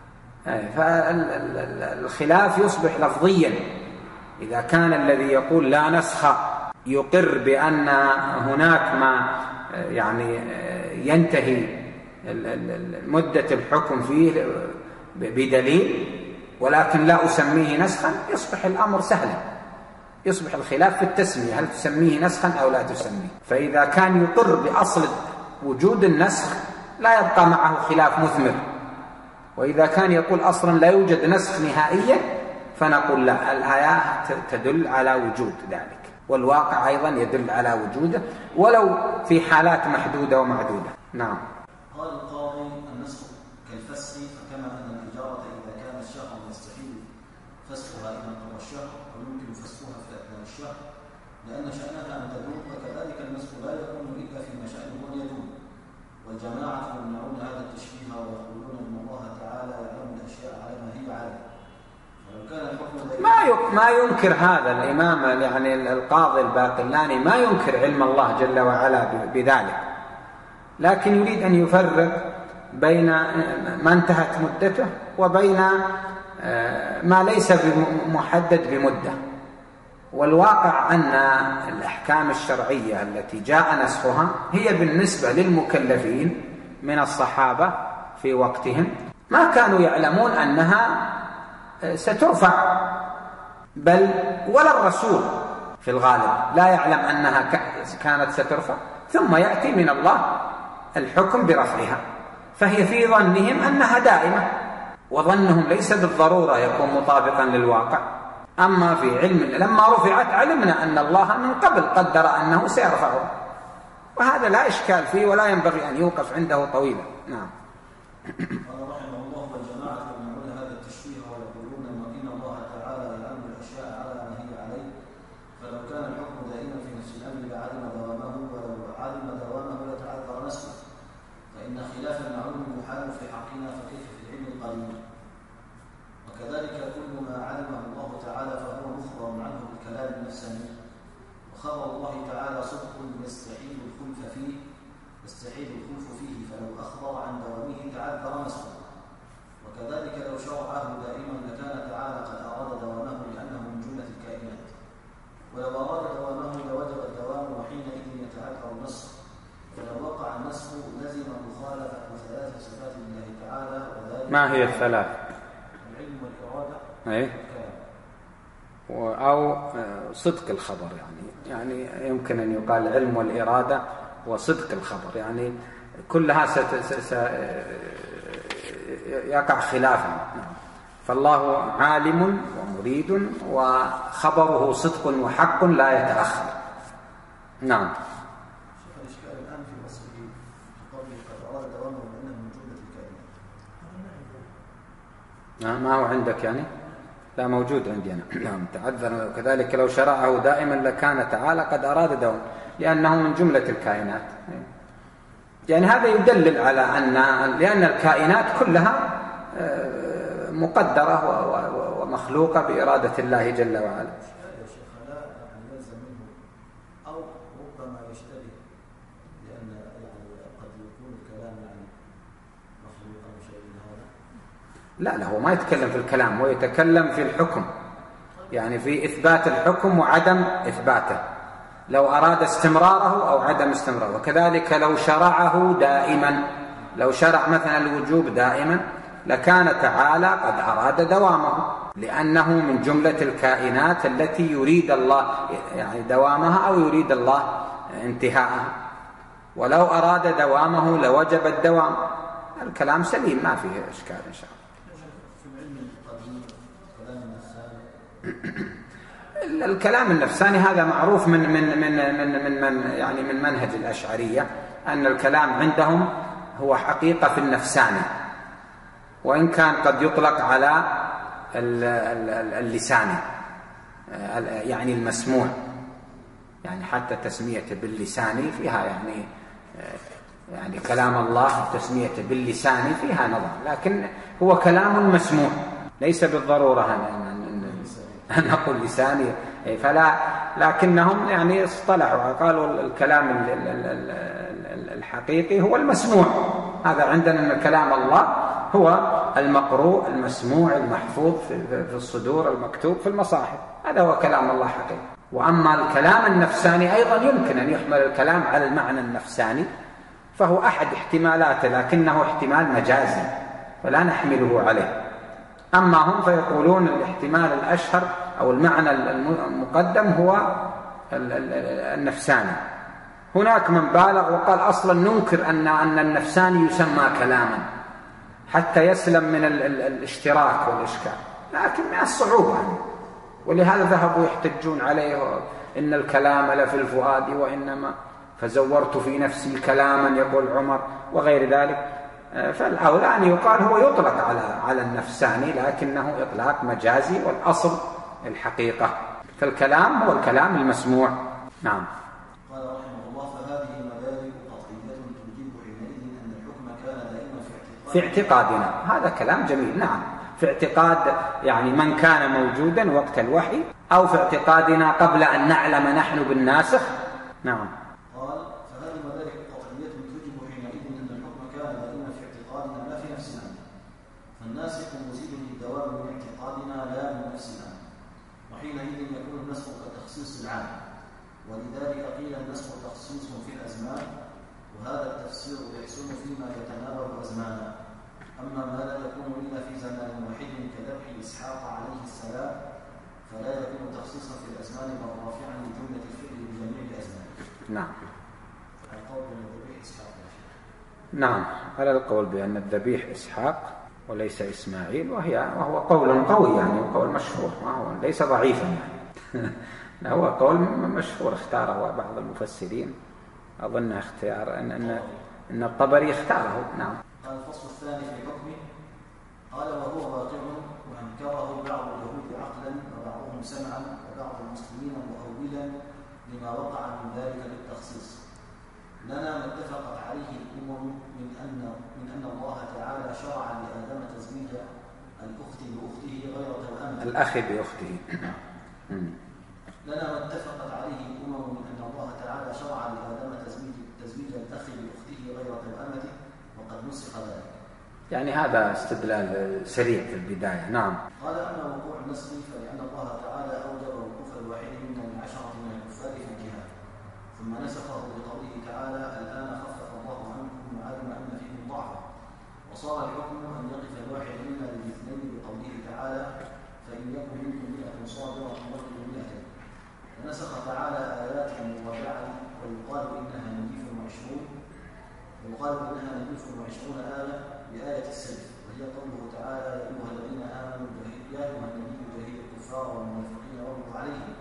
فالخلاف يصبح لفظيا إذا كان الذي يقول لا نسخ يقر بأن هناك ما يعني ينتهي مدة الحكم فيه بدليل ولكن لا أسميه نسخا، يصبح الأمر سهلا، يصبح الخلاف في التسمية، هل تسميه نسخا أو لا تسميه. فإذا كان يقر بأصل وجود النسخ لا يبقى معه خلاف مثمر، وإذا كان يقول أصلا لا يوجد نسخ نهائيا فنقول لا، الآيات تدل على وجود ذلك، والواقع أيضا يدل على وجوده ولو في حالات محدودة ومعدودة. نعم. قال القاضي: النسخ كالفسخ، فكما أن الإجارة إذا كانت شهرا يستحيل فسخها إذا انقضى الشهر ويمكن فسخها في أثناء الشهر لأن شأنها أن تدوم، وكذلك النسخ لا يكون إلا فيما شأنه أن يدوم. والجماعة يمنعون هذا التشبيه ويقولون أن الله تعالى يعلم الأشياء على ما هي عليه. فلو كان الحكم ما ما ينكر هذا الإمام يعني القاضي الباقلاني، ما ينكر علم الله جل وعلا بذلك، لكن يريد أن يفرق بين ما انتهت مدته وبين ما ليس محدد بمدة. والواقع أن الأحكام الشرعية التي جاء نسخها هي بالنسبة للمكلفين من الصحابة في وقتهم ما كانوا يعلمون أنها سترفع، بل ولا الرسول في الغالب لا يعلم أنها كانت سترفع، ثم يأتي من الله الحكم برفعها، فهي في ظنهم أنها دائمة، وظنهم ليس بالضرورة يكون مطابقا للواقع. أما في علم لما رفعت علمنا أن الله من قبل قدر أنه سيرفعه، وهذا لا إشكال فيه ولا ينبغي أن يوقف عنده طويلا. نعم. قال رحمه الله: والجماعة يمنعون هذا التشبيه ويقولون إن الله تعالى يعلم الأشياء على ما هي عليه، فلو كان الحكم دائما في نفس الأمر لعلم دوامه، ولو علم دوامه لتعذر نسخه، فإن خلاف المعلوم محال في حقنا، فكيف في العلم القديم؟ وكذلك كل ما علمه الله تعالى فهو مخبر عنه بالكلام النفساني، وخبر الله تعالى صدق يستحيل الخلف فيه يستحيل الخلف فيه، فلو أخبر عن دوامه تعذر نسخه. وكذلك لو شرعه دائما لكان تعالى قد أراد دوامه لأنه من جملة الكائنات، ولو أراد دوامه لوجب الدوام، وحينئذ يتعذر النسخ. فلو وقع النسخ لزم مخالفة ثلاث صفات الله تعالى، وذلك ما هي الثلاث؟ العلم والإرادة أي؟ أو صدق الخبر، يعني يعني يمكن أن يقال العلم والإرادة وصدق الخبر، يعني كلها ست س... يقع خلافا. فالله عالم ومريد وخبره صدق وحق لا يتأخر. نعم. شوف الإشكال الآن في وصفه قبل قد أراد دوامه لأنه من جملة الكائنات. ما هو عندك يعني؟ لا موجود عندي أنا. نعم. تعذر. كذلك لو شرعه دائما لكان تعالى قد أراد دوام لأنه من جملة الكائنات. يعني هذا يدلل على أن لأن الكائنات كلها مقدرة ومخلوقة بإرادة الله جل وعلا. يا شيخ لا يلزم منه أو ربما يشتبه، لأن يعني قد يكون الكلام يعني مخلوقا وشيء من هذا. لا لا، هو ما يتكلم في الكلام، هو يتكلم في الحكم، يعني في إثبات الحكم وعدم إثباته، لو أراد استمراره أو عدم استمراره. وكذلك لو شرعه دائما، لو شرع مثلا الوجوب دائما لكان تعالى قد أراد دوامه، لأنه من جملة الكائنات التي يريد الله يعني دوامها أو يريد الله انتهاءها. ولو أراد دوامه لوجب الدوام. الكلام سليم ما فيه إشكال إن شاء الله. الكلام النفساني هذا معروف من من من من من, من يعني من منهج الأشعرية، أن الكلام عندهم هو حقيقة في النفساني، وإن كان قد يطلق على اللساني يعني المسموع، يعني حتى تسميته باللساني فيها يعني يعني كلام الله تسميته باللساني فيها نظر، لكن هو كلام مسموع، ليس بالضرورة أن نقول لساني. فلا، لكنهم يعني اصطلحوا قالوا الكلام الحقيقي هو المسموع. هذا عندنا أن كلام الله هو المقروء المسموع المحفوظ في الصدور المكتوب في المصاحف، هذا هو كلام الله حقيقي. وأما الكلام النفساني أيضا يمكن أن يحمل الكلام على المعنى النفساني، فهو أحد احتمالاته لكنه احتمال مجازي فلا نحمله عليه. أما هم فيقولون الاحتمال الأشهر أو المعنى المقدم هو النفساني. هناك من بالغ وقال أصلا ننكر أن أن النفساني يسمى كلاما حتى يسلم من الاشتراك والإشكال، لكن من الصعوبة عنه، ولهذا ذهبوا يحتجون عليه إن الكلام لفي الفؤاد وإنما فزورت في نفسي كلاما يقول عمر وغير ذلك. فالأولى أن يقال هو يطلق على على النفساني لكنه إطلاق مجازي والأصل الحقيقة، فالكلام هو الكلام المسموع. نعم. قال رحمه الله: فهذه مدارك قطعية تجيب حينئذ أن الحكم كان دائما في اعتقادنا. هذا كلام جميل. نعم، في اعتقاد يعني من كان موجودا وقت الوحي، أو في اعتقادنا قبل أن نعلم نحن بالناسخ. نعم. قال: فهذه مدارك قطعية تجيب حينئذ أن الحكم كان دائما في اعتقادنا لا في نفسنا، فالناسخ مزيد للدوام من اعتقادنا لا من نفسنا، وحينئذ يكون النسخ كتخصيص العام، ولذلك قيل النسخ تخصيص في الأزمان، وهذا التفسير يحسن فيما يتناول أزمانا. أما ما لا يكون إلا في زمان واحد كذبح إسحاق عليه السلام فلا يكون تخصيصا في الأزمان بل رافعا لجملة الفعل بجميع الأزمان. نعم. القول بأن الذبيح إسحاق. نعم، على القول بأن الذبيح إسحاق وليس إسماعيل، وهي وهو قول قوي يعني، وقول مشهور، وهو ليس ضعيفا يعني. هو قول مشهور اختاره بعض المفسرين، أظن اختيار أن أن أن الطبري اختاره. نعم. قال: الفصل الثاني في حكمه. قال: وهو واقع وأنكره بعض اليهود عقلا وبعضهم سمعا وبعض المسلمين مؤولا لما وقع من ذلك بالتخصيص. لنا ما اتفقت عليه الأمم من أن من أن الله تعالى شرع لآدم تزويج الأخت بأخته غير توأمة. الأخ بأخته. لنا ما اتفقت عليه الأمم من أن الله تعالى شرع لآدم تزويج تزويج الأخ بأخته غير توأمته، وقد نسخ ذلك. يعني هذا استدلال سريع في البداية. نعم. قال: أما وقوع النسخ فلأن الله تعالى أوجب وقوف الواحد منا من عشرة من الكفار في الجهاد، ثم نسخه بقوله تعالى: الآن خفف الله عنكم وعلم أن فيكم ضعفا، وصار الحكم أن يقف الواحد منا للاثنين بقوله تعالى: فإن يكن منكم مئة صابرة يغلبوا مئتين. فنسخ تعالى آيات مضاجعة ويقال إنها نجيف وعشرون ويقال إنها نجيف وعشرون آية بآية السلف، وهي قوله تعالى: يا أيها الذين آمنوا يا أيها النبي جاهد الكفار والمنافقين واغلظ عليهم،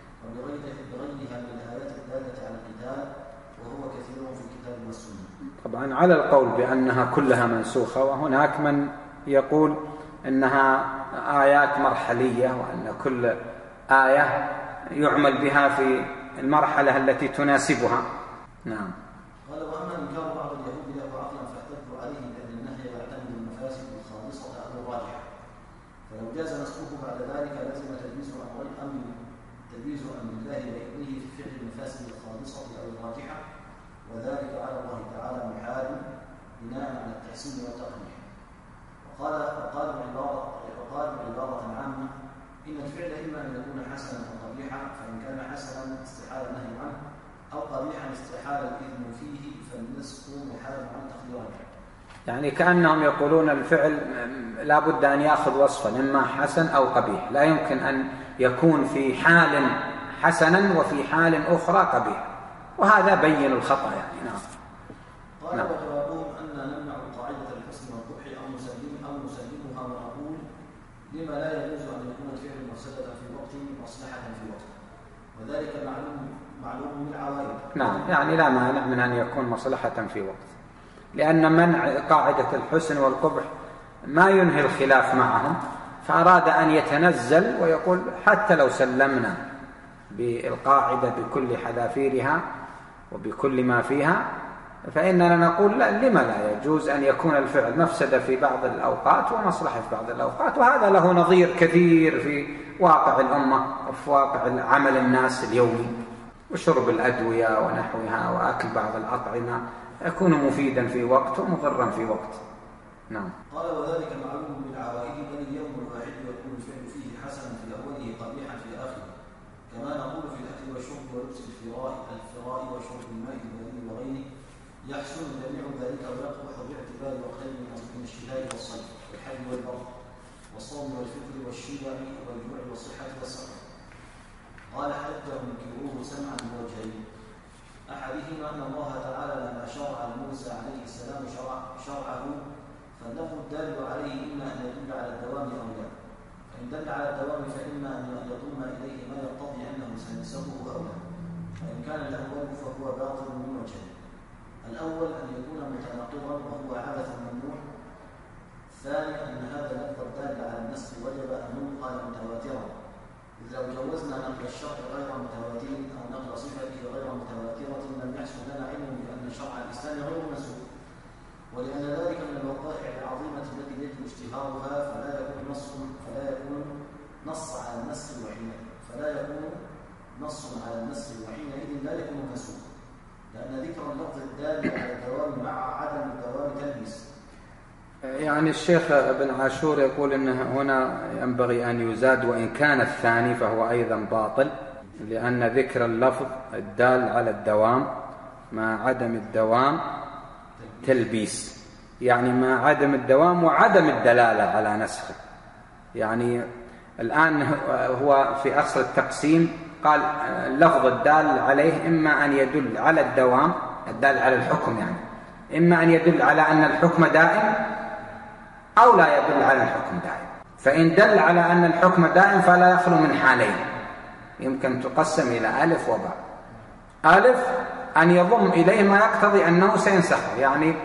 وبغيرها من الآيات الدالة على القتال، وهو كثير في الكتاب والسنة. طبعا على القول بأنها كلها منسوخة، وهناك من يقول إنها آيات مرحلية، وأن كل آية يعمل بها في المرحلة التي تناسبها. نعم. قال: وأما إنكار بعض اليهود له عقلا فاحتجوا عليه بأن النهي يعتمد المفاسد الخالصة أو الراجحة، فلو جاز نسخه بعد ذلك لازم تجويز أمر أمر تجويز أمر الله بإذنه في فعل المفاسد الخالصة أو الراجحة، وذلك على الله تعالى محال بناء على التحسين والتقبيح. وقال وقالوا عبارة وقالوا عبارة عامة: إن الفعل إما أن يكون حسنا أو قبيحا، فإن كان حسنا استحال النهي عنه، أو قبيحا استحال الإذن فيه، فالنسخ محال عن تقديره. يعني كأنهم يقولون الفعل لا بد أن يأخذ وصفا إما حسن أو قبيح، لا يمكن أن يكون في حال حسنا وفي حال أخرى قبيح، وهذا بين الخطأ يعني. نعم. قال: وجوابهم أن نمنع قاعدة الحسن والقبح أو نسلم أو نسلمها ونقول: لما لا يجوز أن يكون الفعل مفسدة في وقت مصلحة في وقت، وذلك معلوم معلوم بالعوائد. نعم، يعني لا مانع من أن يكون مصلحة في وقت، لأن منع قاعدة الحسن والقبح ما ينهي الخلاف معهم، فأراد أن يتنزل ويقول حتى لو سلمنا بالقاعدة بكل حذافيرها وبكل ما فيها، فإننا نقول لا، لما لا يجوز أن يكون الفعل مفسدة في بعض الأوقات ومصلحة في بعض الأوقات. وهذا له نظير كثير في واقع الأمة وفي واقع عمل الناس اليومي، وشرب الأدوية ونحوها وأكل بعض الأطعمة يكون مفيدا في وقت ومضرا في وقت. نعم. قال: وذلك معلوم بالعوائد، بل اليوم الواحد يكون الفعل فيه حسنا في أوله قبيحا في آخره، كما نقول في ولبس الفراء الفراء وشرب الماء البارد وغيره يحصل جميع ذلك ويقبح باعتبار وقتين من الشتاء والصيف والحج والبرد والصوم والفطر والشبع والجوع والصحة والسفر. قال حتى ينكروه سمعا بوجهين. أحدهما أن الله تعالى لما شرع لموسى عليه السلام شرع شرعه فاللفظ الدال عليه إما أن يدل على الدوام أو لا. فإن دل على الدوام فإما أن يضم إليه ما يقتضي أنه سينسبه أو لا. فإن كان الأول فهو باطل من وجهين. الأول أن يكون متناقضا وهو عبث ممنوع. الثاني أن هذا اللفظ الدال على النسخ وجب أن ينقل متواترا. إذ لو جوزنا نقل الشرع غير متواتر أو نقل صفته غير متواترة لم يحصل لنا علم بأن شرع الإسلام غير مسوق. ولأن ذلك من الوقائع العظيمة التي يجب اشتهارها فلا يكون نص فلا يكون نص على النسخ وحينئذ فلا يكون نص على النسخ وحينئذ لا يكون مسوقا. لأن ذكر اللفظ الدال على الدوام مع عدم الدوام تلبيس. يعني الشيخ ابن عاشور يقول إن هنا ينبغي أن يزاد وإن كان الثاني فهو أيضا باطل، لأن ذكر اللفظ الدال على الدوام مع عدم الدوام تلبيس، يعني مع عدم الدوام وعدم الدلالة على نسخه. يعني الآن هو في أصل التقسيم قال اللفظ الدال عليه إما أن يدل على الدوام الدال على الحكم، يعني إما أن يدل على أن الحكم دائم أو لا يدل على الحكم دائم. فإن دل على أن الحكم دائم فلا يخلو من حالين يمكن تقسم إلى ألف وباء. ألف أن يضم إليه ما يقتضي أنه سينسخ، يعني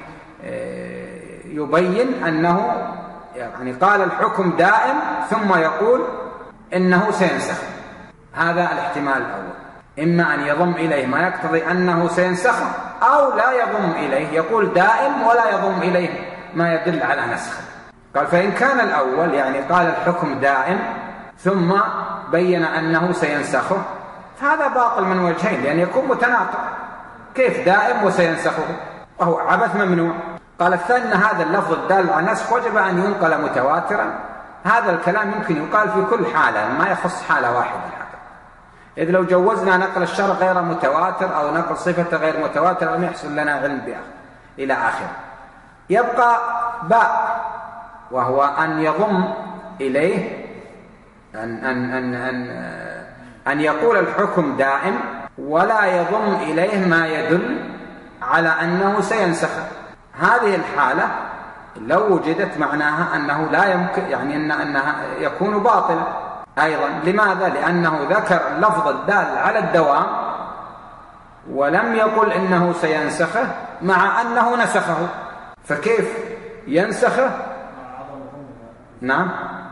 يبين أنه يعني قال الحكم دائم ثم يقول إنه سينسخ. هذا الاحتمال الأول، إما أن يضم إليه ما يقتضي أنه سينسخ أو لا يضم إليه يقول دائم ولا يضم إليه ما يدل على نسخه. قال فإن كان الأول يعني قال الحكم دائم ثم بين أنه سينسخه فهذا باطل من وجهين، لأن يكون متناقض. كيف دائم وسينسخه وهو عبث ممنوع؟ قال الثاني أن هذا اللفظ الدال على النسخ وجب أن ينقل متواترا. هذا الكلام يمكن يقال في كل حالة ما يخص حالة واحدة. إذ لو جوزنا نقل الشرع غير متواتر أو نقل صفة غير متواتر لم يحصل لنا علم بها إلى آخره. يبقى باء وهو أن يضم إليه أن, أن, أن, أن, أن يقول الحكم دائم ولا يضم إليه ما يدل على أنه سينسخ. هذه الحالة لو وجدت معناها أنه لا يمكن، يعني أن أنها يكون باطل أيضا. لماذا؟ لأنه ذكر اللفظ الدال على الدوام ولم يقل إنه سينسخه مع أنه نسخه، فكيف ينسخه؟ نعم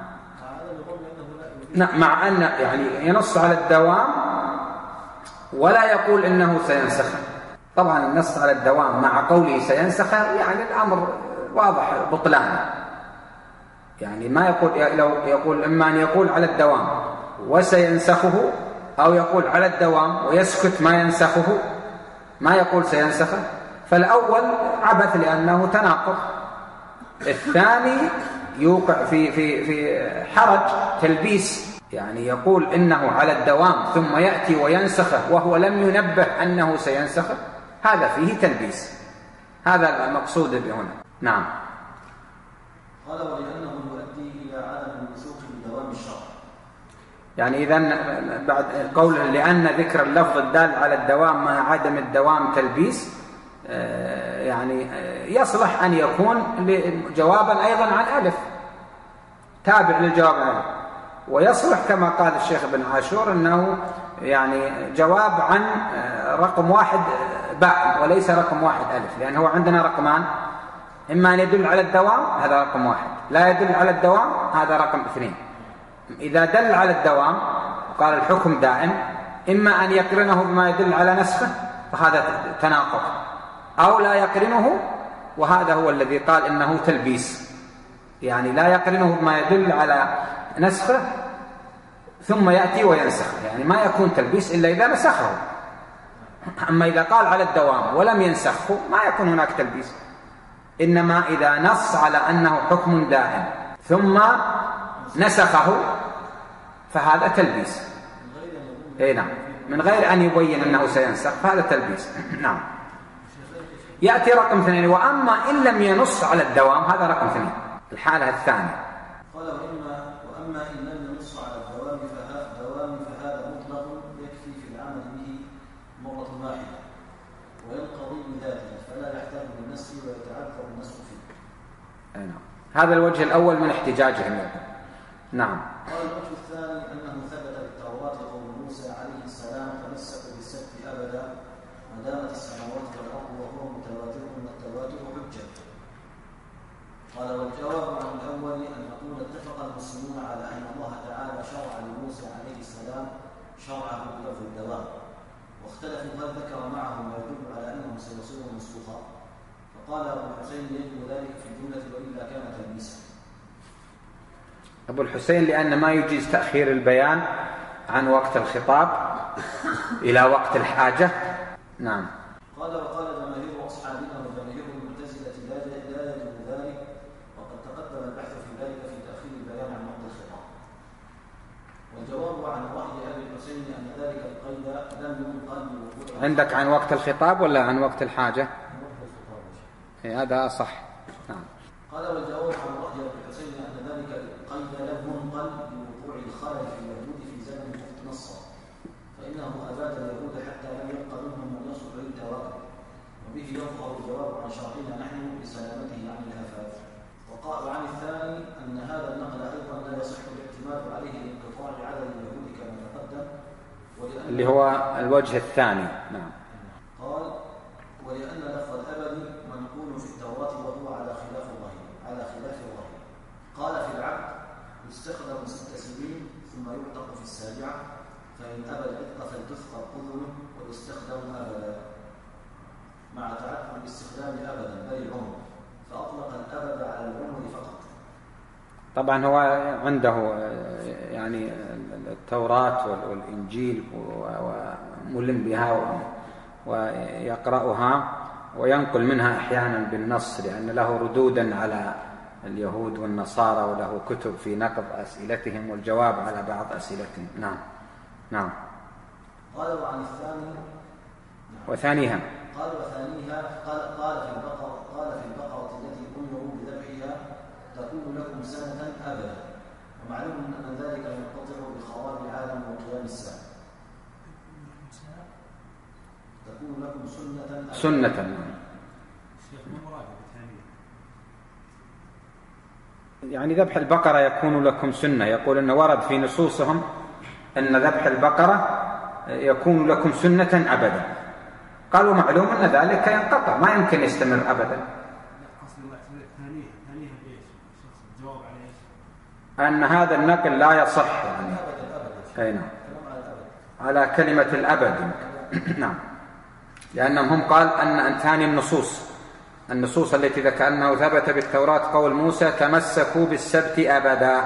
مع أن يعني ينص على الدوام ولا يقول إنه سينسخه. طبعا النص على الدوام مع قوله سينسخه يعني الأمر واضح بطلانه، يعني ما يقول لو يقول إما أن يقول على الدوام وسينسخه أو يقول على الدوام ويسكت ما ينسخه، ما يقول سينسخه، فالأول عبث لأنه تناقض. الثاني يوقع في في في حرج تلبيس، يعني يقول إنه على الدوام ثم يأتي وينسخه وهو لم ينبه أنه سينسخه، هذا فيه تلبيس. هذا المقصود بهنا. نعم. قال ولأنه يؤدي إلى عدم الوثوق بدوام الشرع. يعني إذن بعد قوله لأن ذكر اللفظ الدال على الدوام مع عدم الدوام تلبيس، يعني يصلح أن يكون جوابا أيضا عن ألف تابع للجواب عن ألف، ويصلح كما قال الشيخ ابن عاشور أنه يعني جواب عن رقم واحد باء وليس رقم واحد ألف، لأنه هو عندنا رقمان، إما أن يدل على الدوام هذا رقم واحد، لا يدل على الدوام هذا رقم اثنين. إذا دل على الدوام وقال الحكم دائم إما أن يقرنه بما يدل على نسخه فهذا تناقض، أو لا يقرنه وهذا هو الذي قال إنه تلبيس، يعني لا يقرنه بما يدل على نسخه ثم يأتي وينسخه، يعني ما يكون تلبيس إلا إذا نسخه. أما إذا قال على الدوام ولم ينسخه ما يكون هناك تلبيس، إنما إذا نص على أنه حكم دائم ثم نسخه فهذا تلبيس. غير نعم. من غير أن يبين أنه سينسخ، فهذا تلبيس. نعم. يأتي رقم اثنين: وأما إن لم ينص على الدوام، هذا رقم اثنين، الحالة الثانية. قال: وإما وأما إن لم ينص على الدوام فهذا دوام فهذا مطلق يكفي في العمل به مرة واحدة وينقضي بذاته، فلا يحتاج للنسخ ويتعذر النسخ فيه. نعم. هذا الوجه الأول من احتجاجهم. نعم. قال: الوجه الثاني أنه ثبت بالتوراة قول موسى عليه السلام: تمسكوا بالسبت أبدا ما دامت السماوات والأرض، وهو متواتر والتواتر حجة. قال: والجواب عن الأول أن نقول اتفق المسلمون على أن الله تعالى شرع لموسى عليه السلام شرعه بلفظ الدوام، واختلفوا هل ذكر معه ما يدل على أنه سيصير منسوخا، فقال أبو الحسين: يجب ذلك في الجملة وإلا كان تلبيسا. أبو الحسين لأن ما يجيز تأخير البيان عن وقت الخطاب إلى وقت الحاجة. نعم. قال: وقال جماهير أصحابنا وجماهير المعتزلة لا يجب ذلك، وقد تقدم البحث في ذلك في تأخير البيان عن وقت الخطاب. والجواب عن رأي أبي الحسين أن ذلك القيد لم ينقل بوقوع. عندك عن وقت الخطاب ولا عن وقت الحاجة؟ هذا صح. نعم. قال: والجواب عن رأي أبي الحسين أن ذلك القيد لم ينقل بوقوع الخلل في اليهود في زمن وقت نصر، فإنه أباد اليهود حتى لم يبق منهم من يصل للتواتر، وبه يظهر الجواب عن شرعنا نحن بسلامته عن الآفات. وقال عن الثاني أن هذا النقل أيضا لا يصح الاعتماد عليه لانقطاع عدد اليهود كما تقدم، اللي هو الوجه الثاني. نعم. قال: ولأن لفظ الأبد منقول في التوراة وهو على خلاف الظاهر على خلاف الظاهر. قال: في العبد يستخدم ست سنين ثم يعتق في السابعة، فإن أبى العتق فلتثقل أذنه ويستخدم أبدا، مع تعدد الاستخدام أبدا بل العمر، فأطلق الأبد على العمر فقط. طبعا هو عنده يعني التوراة والإنجيل وملم بها ويقرأها وينقل منها أحيانا بالنص، لأن له ردودا على اليهود والنصارى، وله كتب في نقض أسئلتهم والجواب على بعض أسئلتهم. نعم. نعم. قال: وعن الثاني وثانيها قال وثانيها قال قال في البقرة قال في البقرة التي أمروا بذبحها: تكون لكم سنة أبدا، ومعلوم أن ذلك ينقطع بخراب العالم وقيام الساعة. تكون لكم سنة أبدا. سنة. يعني ذبح البقرة يكون لكم سنة، يقول أنه ورد في نصوصهم أن ذبح البقرة يكون لكم سنة أبدا. قالوا معلوم أن ذلك ينقطع، ما يمكن يستمر أبدا. أن هذا النقل لا يصح يعني. أي نعم. على كلمة الأبد. نعم. لأنهم هم قال أن ثاني النصوص النصوص التي ذكر أنه ثبت بالتوراة قول موسى: تمسكوا بالسبت أبدا،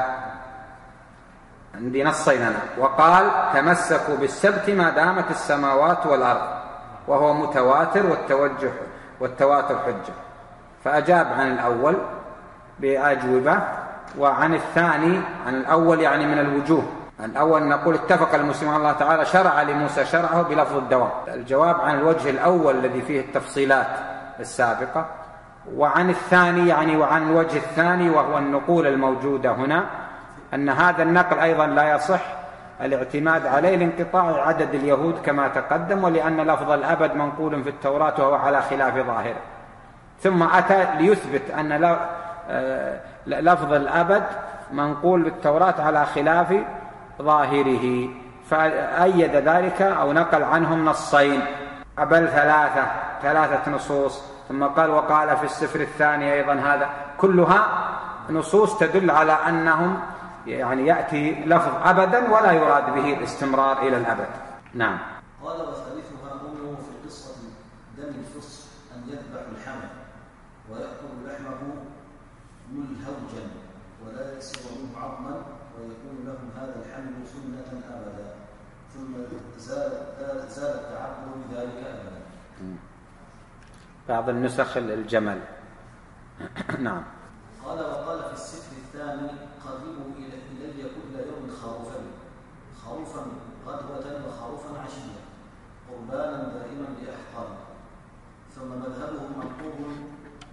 عندي نصين أنا، وقال: تمسكوا بالسبت ما دامت السماوات والأرض، وهو متواتر والتوجه والتواتر حجة. فأجاب عن الأول بأجوبة، وعن الثاني عن الأول يعني من الوجوه. الأول نقول اتفق المسلمون الله تعالى شرع لموسى شرعه بلفظ الدوام. الجواب عن الوجه الأول الذي فيه التفصيلات السابقة، وعن الثاني يعني وعن الوجه الثاني وهو النقول الموجودة هنا، أن هذا النقل أيضا لا يصح الاعتماد عليه لانقطاع عدد اليهود كما تقدم، ولأن لفظ الأبد منقول في التوراة وهو على خلاف ظاهره. ثم أتى ليثبت أن لفظ الأبد منقول بالتوراة على خلاف ظاهره، فأيد ذلك أو نقل عنهم نصين بل ثلاثة ثلاثة نصوص. ثم قال: وقال في السفر الثاني أيضا. هذا كلها نصوص تدل على أنهم يعني يأتي لفظ أبدا ولا يراد به الاستمرار إلى الأبد. نعم. قال: وثالثها أمره في قصة دم الفصل أن يذبح الحمل ويأكل لحمه ملهوجا ولا يكسر منه عظما، ويكون لهم هذا الحمل سنة أبدا، ثم زال زال التعبد بذلك أبدا. بعض النسخ الجمل. نعم. قال: وقال في السفر الثاني: قربوا إلي كل يوم خروفا خروفا غدوة وخروفا عشيا،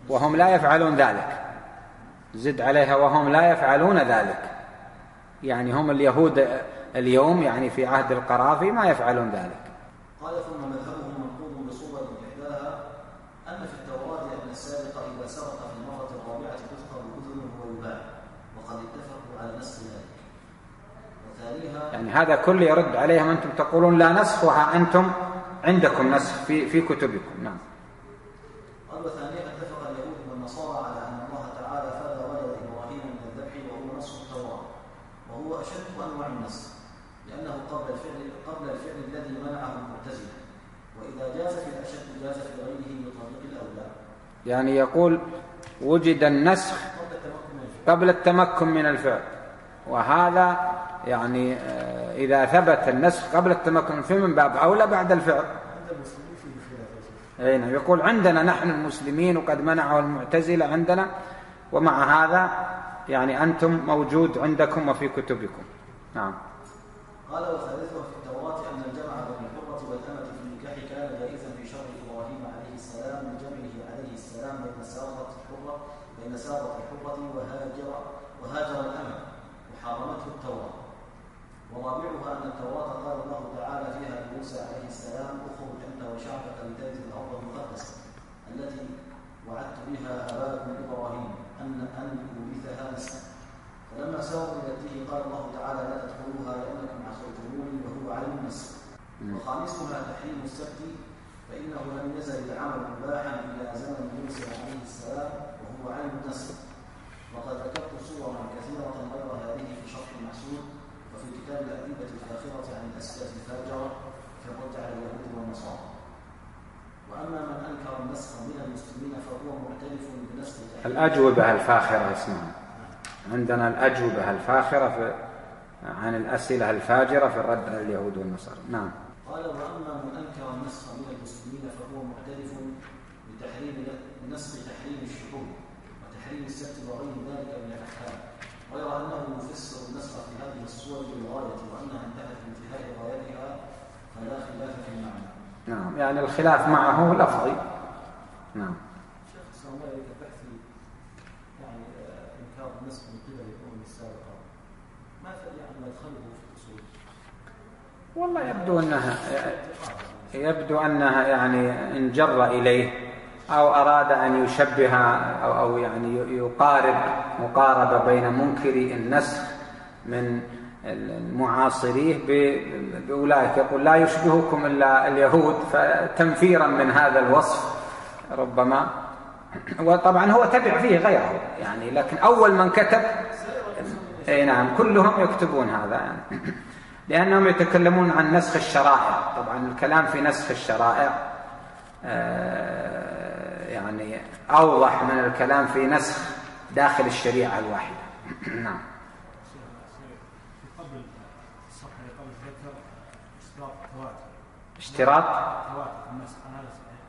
وهم لا يفعلون ذلك. زد عليها وهم لا يفعلون ذلك، يعني هم اليهود اليوم يعني في عهد القرافي ما يفعلون ذلك. قال ثم مذهبهم منقوض بصورة إحداها أن في التوراة أن السارق إذا سرق في المرة الرابعة تثقب أذنه ويباع، وقد اتفقوا على نسخ ذلك. وثانيها يعني هذا كله يرد عليهم أنتم تقولون لا نسخها، أنتم عندكم نسخ في في كتبكم. نعم. قال وثانيها اتفق اليهود والنصارى على أن الله تعالى فدى ولد إبراهيم من الذبح وهو نسخ التوراة، وهو أشد أنواع النسخ لأنه قبل الفعل قبل الفعل الذي منعه المعتزلة، وإذا جاز في الأشد جاز في غيره بطريق الأولى. يعني يقول وجد النسخ قبل التمكن من الفعل، وهذا يعني إذا ثبت النسخ قبل التمكن في من باب أولى بعد الفعل. أين يقول عندنا نحن المسلمين وقد منعه المعتزلة عندنا، ومع هذا يعني أنتم موجود عندكم وفي كتبكم. نعم. قال وثالثها في التوراة أن الجمع بين الحرة والأمة في النكاح كان جائزا في شرع إبراهيم عليه السلام من جمعه عليه السلام بين سارة الحرة بين سارة الحرة وهاجر وهاجر الأمة وحرمته التوراة. ورابعها أن التوراة قال الله تعالى فيها لموسى عليه السلام اخرج أنت وشعبك لترث الأرض المقدسة التي وعدت بها آباءكم إبراهيم أن أن أورثها نسلا. فلما ساروا إلى الدين قال الله تعالى لا تدخلوها لأنكم عصيتموني وهو علم النسل. وخامسها تحريم السبت فإنه لم يزل العمل مباحا إلى زمن موسى عليه السلام وهو علم النسل. وقد ذكرت صورا كثيرة غير هذه في شرح المحسود وفي كتاب الأدلة الفاخرة عن الأسئلة الفاجرة في الرد على اليهود والنصارى. وأما من أنكر النسخ من المسلمين فهو معترف بنسخ الأجوبة الفاخرة اسمها عندنا الأجوبة الفاخرة في عن الأسئلة الفاجرة في الرد على اليهود والنصارى. نعم. قال وأما من أنكر النسخ من المسلمين فهو معترف بتحريم نسخ تحريم الشحوم وتحريم السبت وغير ذلك من الأحكام، غير أنه يفسر النسخ في هذه الصور بالغاية وأنها انتهت بانتهاء غايتها فلا خلاف في المعنى. نعم، يعني الخلاف معه لفظي. نعم. شيخ صلى الله عليه وسلم يعني إنكار النسخ من قبل الأمم السابقة ما يعني مدخله في الأصول؟ والله يبدو أنها يبدو أنها يعني انجر إليه أو أراد أن يشبه أو أو يعني يقارب مقاربة بين منكري النسخ من المعاصريه بأولئك، يقول لا يشبهكم إلا اليهود، فتنفيرا من هذا الوصف ربما. وطبعا هو تبع فيه غيره يعني، لكن أول من كتب أي نعم كلهم يكتبون هذا يعني لأنهم يتكلمون عن نسخ الشرائع. طبعا الكلام في نسخ الشرائع يعني أوضح من الكلام في نسخ داخل الشريعة الواحدة. نعم. قبل الصفحة قبل ذكر اشتراط التواتر. اشتراط التواتر النسخ هذا صحيح؟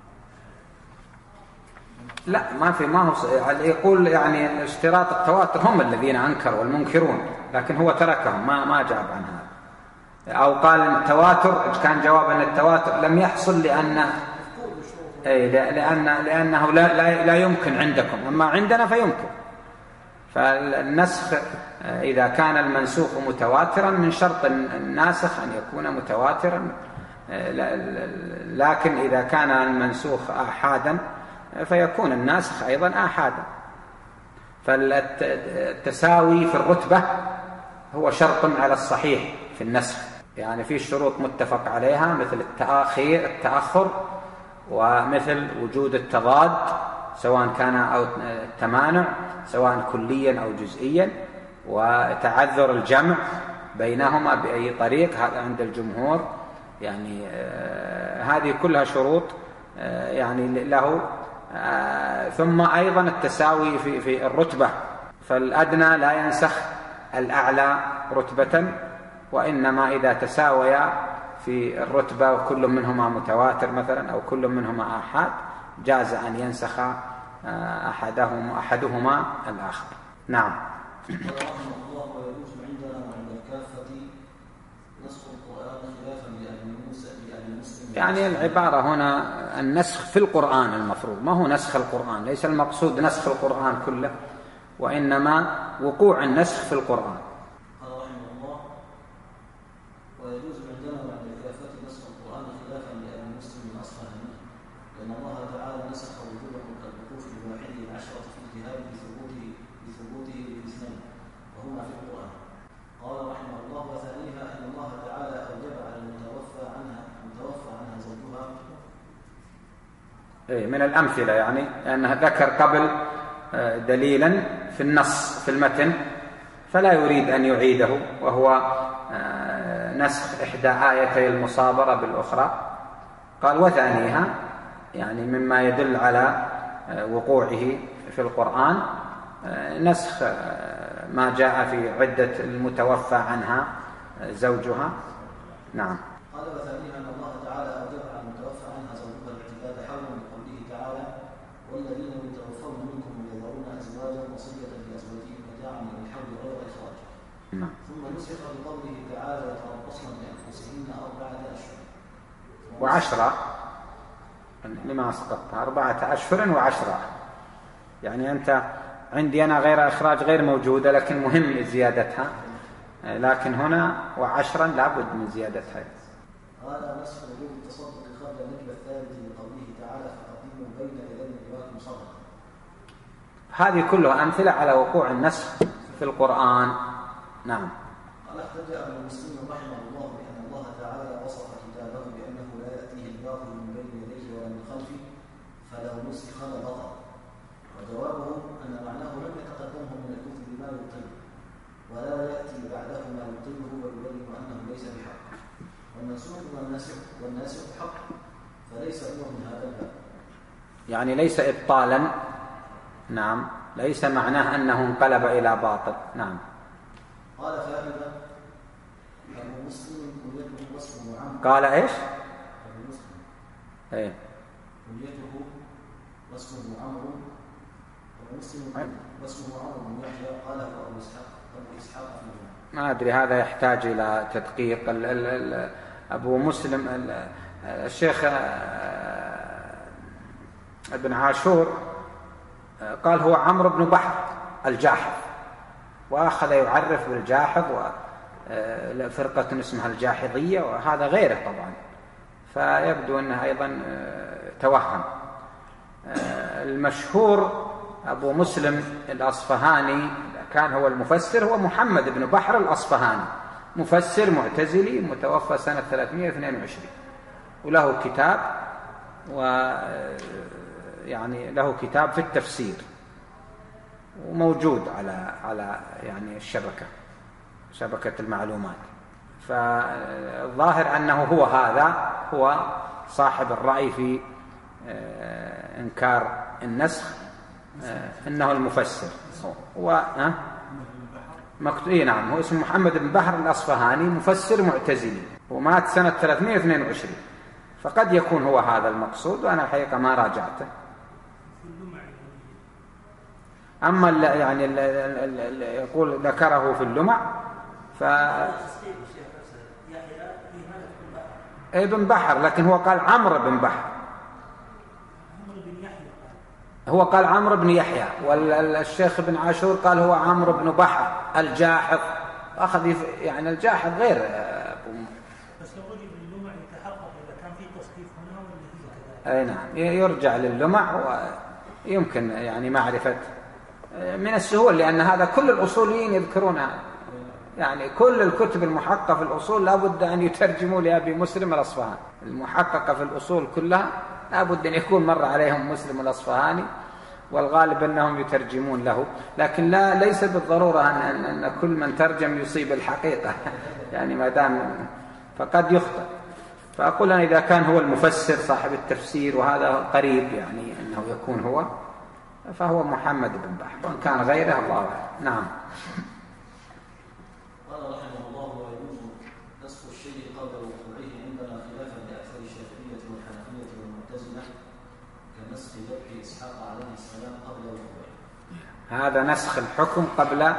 لا، ما في ما هو يقول يعني اشتراط التواتر هم الذين أنكروا والمنكرون، لكن هو تركهم ما ما جاب عن هذا. أو قال أن التواتر كان جواب أن التواتر لم يحصل لأن أي لأن لأنه لا لا لا يمكن عندكم، أما عندنا فيمكن. فالنسخ إذا كان المنسوخ متواترا من شرط الناسخ أن يكون متواترا، لكن إذا كان المنسوخ آحادا فيكون الناسخ أيضا آحادا. فالتساوي في الرتبة هو شرط على الصحيح في النسخ، يعني في شروط متفق عليها مثل التأخير التأخر ومثل وجود التضاد سواء كان أو التمانع سواء كليا أو جزئيا، وتعذر الجمع بينهما بأي طريق، هذا عند الجمهور يعني آه هذه كلها شروط آه يعني له. آه ثم أيضا التساوي في, في الرتبة، فالأدنى لا ينسخ الأعلى رتبة، وإنما إذا تساويا في الرتبة وكل منهما متواتر مثلا أو كل منهما آحاد جاز أن ينسخ أحدهما أحدهما الآخر. نعم. رحمه الله ويجوز عندنا وعند الكافة نسخ القرآن خلافا لأهل موسى لأهل المسلم. يعني العبارة هنا النسخ في القرآن المفروض، ما هو نسخ القرآن، ليس المقصود نسخ القرآن كله، وإنما وقوع النسخ في القرآن. قال رحمه الله: ويجوز عندنا بعد الخلافات نسخ القرآن خلافا لأبي مسلم الأصفهاني، لأن الله تعالى نسخ وجوبهم كالوقوف بواحده العشرة في اجتهاد بثبوته بثبوته بالاثنين وهما في القرآن. قال رحمه الله: وثانيها أن الله تعالى أوجب على المتوفى عنها المتوفى عنها زوجها. إيه من الأمثلة، يعني أنه ذكر قبل دليلا في النص في المتن فلا يريد أن يعيده، وهو نسخ إحدى آيتي المصابرة بالأخرى. قال: وثانيها، يعني مما يدل على وقوعه في القرآن نسخ ما جاء في عدة المتوفى عنها زوجها. نعم. قال: وثانيها أن الله تعالى أوجب على المتوفى عنها زوجها الاعتداد حولا بقوله تعالى: والذين يتوفون منكم ويذرون أزواجا وصية لأزواجهم متاعا إلى الحول غير إخراج. نعم. ثم نسخ بقوله تعالى: يتربصن بأنفسهن أربعة أشهر وعشرة. لما أسقطتها أربعة أشهر وعشرة، يعني أنت عندي أنا غير إخراج غير موجودة، لكن مهم زيادتها، لكن هنا وعشرا لابد من زيادتها. هذا نسخ وجوب التصدق قبل النجم الثالث لقوله تعالى: فقدموا بين يدي نجواكم صدقة. هذه كلها أمثلة على وقوع النسخ في القرآن. نعم. قال: احتج ابن مسلم رحمه الله بأن الله تعالى وصف كتابه بأنه لا يأتيه الباطل من بين يديه ولا من خلفه فلو نسخ لبطل، وجوابه أن معناه لم يتقدمه من الكتب ما يبطله ولا يأتي بعده ما يبطله ويبين أنه ليس بحق، والمنسوخ والناسخ والناسخ حق، فليس هو من هذا الباب، يعني ليس إبطالا. نعم. ليس معناه أنه انقلب إلى باطل. نعم. قال: فائدة: أبو مسلم كنيته واسمه عمرو. قال إيش؟ أبو مسلم إيه كنيته واسمه عمرو. أبو مسلم واسمه عمرو بن يحيى. قال: أبو إسحاق أبو إسحاق في الجمع. ما أدري، هذا يحتاج إلى تدقيق. ال ال ال أبو مسلم ال الشيخ ابن عاشور قال هو عمرو بن بحر الجاحظ، وأخذ يعرف بالجاحظ وفرقة اسمها الجاحظية، وهذا غيره طبعا، فيبدو أنه أيضا توهم. المشهور أبو مسلم الأصفهاني كان هو المفسر، هو محمد بن بحر الأصفهاني، مفسر معتزلي متوفى سنة ثلاثمائة واثنين وعشرين، وله كتاب، ويعني له كتاب في التفسير وموجود على على يعني الشبكة شبكة المعلومات. فالظاهر أنه هو هذا هو صاحب الرأي في إنكار النسخ، إنه المفسر. هو مكتوب. نعم، هو اسمه محمد بن بحر الأصفهاني، مفسر معتزلي، ومات سنة ثلاثمائة واثنين وعشرين، فقد يكون هو هذا المقصود، وأنا الحقيقة ما راجعته. أما يعني يقول ذكره في اللمع، ف ابن بحر، لكن هو قال عمرو بن بحر، هو قال عمرو بن يحيى، والشيخ ابن عاشور قال هو عمرو بن بحر الجاحظ، أخذ يعني الجاحظ غير أبو. بس لو رجع للمع يتحقق إذا كان في تصحيف هنا ولا هي كذا. أي نعم، يرجع للمع ويمكن يعني معرفة من السهول، لأن هذا كل الأصوليين يذكرونها، يعني كل الكتب المحققة في الأصول لابد أن يترجموا لأبي مسلم الأصفهاني، المحققة في الأصول كلها لابد أن يكون مر عليهم مسلم الأصفهاني، والغالب أنهم يترجمون له، لكن لا ليس بالضرورة أن, أن كل من ترجم يصيب الحقيقة يعني ما دام، فقد يخطئ. فأقول أنا إذا كان هو المفسر صاحب التفسير، وهذا قريب يعني أنه يكون هو، فهو محمد بن بحر، وإن كان غيره الله أعلم. نعم. قال رحمه الله: ويجوز نسخ الشيء قبل وقوعه عندنا خلافا لأكثر الشافعية والحنفية والمعتزلة، كنسخ ذبح إسحاق عليه السلام قبل وقوعه. هذا نسخ الحكم قبل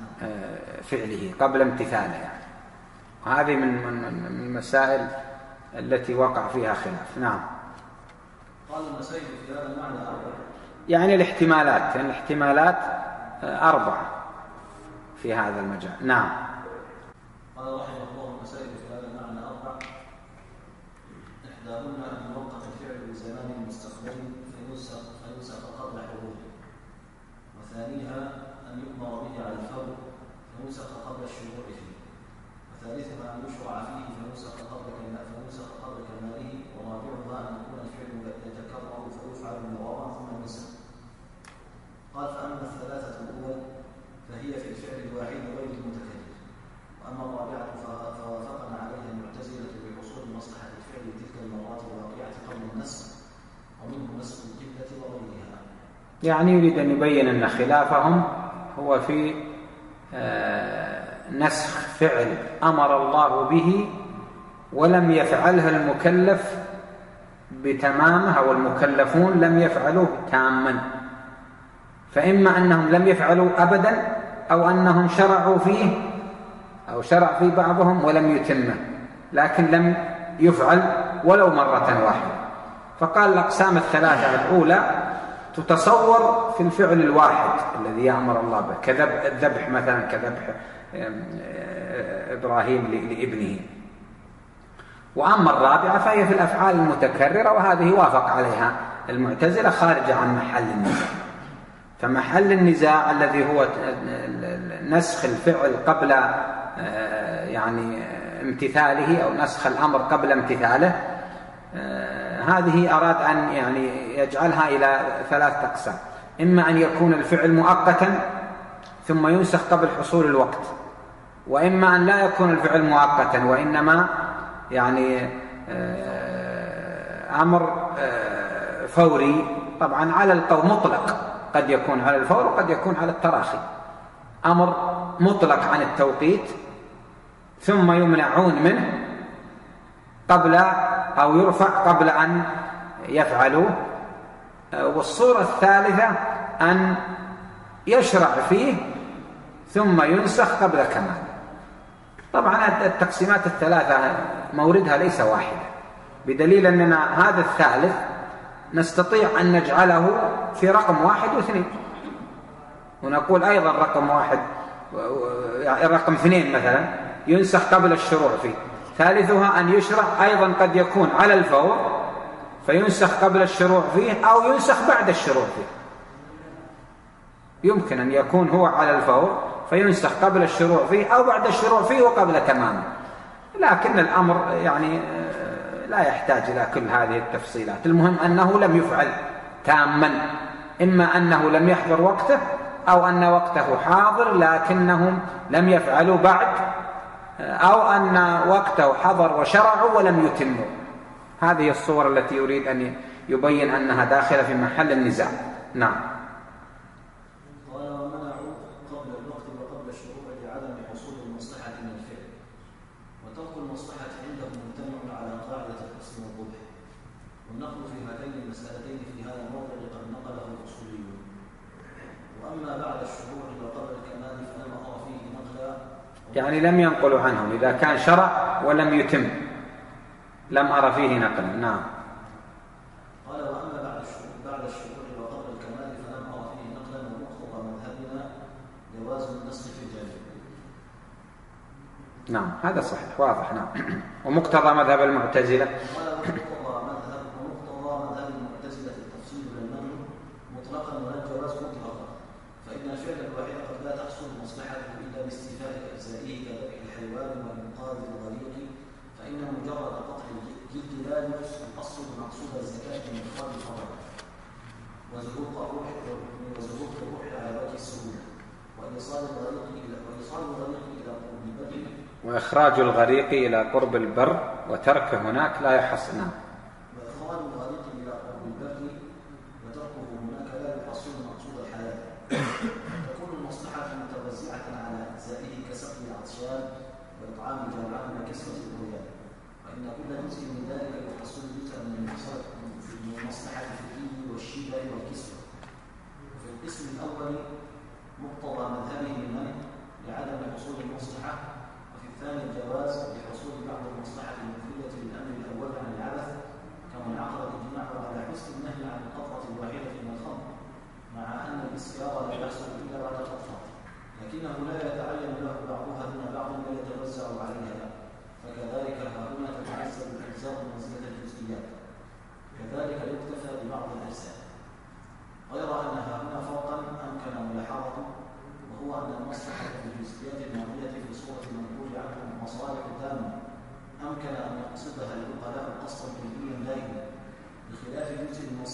فعله، قبل امتثاله يعني. وهذه من من من مسائل التي وقع فيها خلاف. نعم. قال المسائل في هذا المعنى أربعة، يعني الاحتمالات، يعني الاحتمالات أربعة في هذا المجال. نعم. قال رحمه الله المسائل في هذا المعنى أربعة، إحداهن أن يوقف الفعل بزمان مستقبل فينسخ فينسخ قبل حضوره، وثانيها أن يؤمر به على الفور فينسخ قبل الشروع فيه، وثالثها أن يشرع فيه فينسخ قبل فينسخ قبل كماله، ورابعها أن يكون الفعل يتكرر فيفعل مرارا ثم ينسخ. قال فأما الثلاثة الأول فهي في الفعل الواحد غير المتكرر، وأما الرابعة فوافقنا عليها المعتزلة بحصول مصلحة الفعل تلك المرات الواقعة قبل النسخ، ومنه نسخ القبلة وغيرها. يعني يريد أن يبين أن خلافهم هو في نسخ فعل أمر الله به ولم يفعلها المكلف بتمامه، أو المكلفون لم يفعلوه تاما، فإما أنهم لم يفعلوا أبدا، أو أنهم شرعوا فيه أو شرع في بعضهم ولم يتمه، لكن لم يفعل ولو مرة واحدة. فقال الأقسام الثلاثة الأولى تتصور في الفعل الواحد الذي يأمر الله به، كذبح مثلا، كذبح إبراهيم لابنه. وأما الرابعة فهي في الأفعال المتكررة، وهذه وافق عليها المعتزلة خارجة عن محل النزاع. فمحل النزاع الذي هو نسخ الفعل قبل يعني امتثاله، أو نسخ الأمر قبل امتثاله، هذه أراد أن يعني يجعلها إلى ثلاث أقسام: إما أن يكون الفعل مؤقتا ثم ينسخ قبل حصول الوقت، وإما أن لا يكون الفعل مؤقتا وإنما يعني أمر فوري، طبعا على القول مطلق، قد يكون على الفور وقد يكون على التراخي، أمر مطلق عن التوقيت ثم يمنعون منه قبل أو يرفع قبل أن يفعلوه. والصورة الثالثة أن يشرع فيه ثم ينسخ قبل كماله. طبعا التقسيمات الثلاثة موردها ليس واحدة، بدليل أننا هذا الثالث نستطيع أن نجعله في رقم واحد واثنين، ونقول أيضا رقم واحد يعني رقم اثنين مثلا ينسخ قبل الشروع فيه. ثالثها أن يشرع أيضا قد يكون على الفور فينسخ قبل الشروع فيه، أو ينسخ بعد الشروع فيه. يمكن أن يكون هو على الفور فينسخ قبل الشروع فيه أو بعد الشروع فيه وقبل تمامه، لكن الأمر يعني لا يحتاج إلى كل هذه التفصيلات. المهم أنه لم يفعل تاما، إما أنه لم يحضر وقته أو أن وقته حاضر لكنهم لم يفعلوا بعد، أو أن وقته حضر وشرعوا ولم يتموا. هذه الصور التي يريد أن يبين أنها داخلة في محل النزاع. نعم. قال ومنعوا قبل الوقت وقبل الشروع لعدم حصول المصلحة من الفعل، وترك المصلحة عندهم ممتنع على قاعدة الحسن والقبح، والنقل في هاتين المسألتين في هذا الموضع قد نقله الأصوليون. وأما بعد الشروع وقبل الكمال فلم أرى فيه نقلا، يعني لم ينقلوا عنهم إذا كان شرع ولم يتم، لم أرى فيه نقلا. نعم. قال وأما بعد الشروع بعد الشروع وقبل الكمال فلم أرى فيه نقلا، ومقتضى مذهبنا جواز النسخ في الجامع. نعم هذا صحيح واضح. نعم. ومقتضى مذهب المعتزلة قال ومقتضى مذهب ومقتضى مذهب المعتزلة التفصيل للمنع مطلقا ولا الجواز مطلقا، فإن الفعل الواحد قد لا تحصل مصلحته إلا باستيفاء أجزائه كذبح الحيوان وإنقاذ الغريق، فإن مجرد قطع الجلد لا يحصل مقصود الزكاة من إخراج الفضل وزهوق الروح وزهوق الروح على وجه السهولة، وإيصال الغريق إلى وإيصال الغريق إلى قرب البر وإخراج الغريق إلى قرب البر وتركه هناك لا يحصل. نعم. وإخراج الغريق إلى قرب البر وتركه هناك لا يحصل مقصود الحياة، تكون المصلحة متوزعة على أجزائه كسقي العطشان وإطعام الجوعان وكسوة العريان، وإن كل جزء من ذلك يحصل جزءا من المصلحة في الإيد والشيبة والكسوة. وفي القسم الأول مقتضى مذهبه من لعدم حصول المصلحة، وفي الثاني الجواز لحصول بعض المصلحة المفيدة للأمر الأول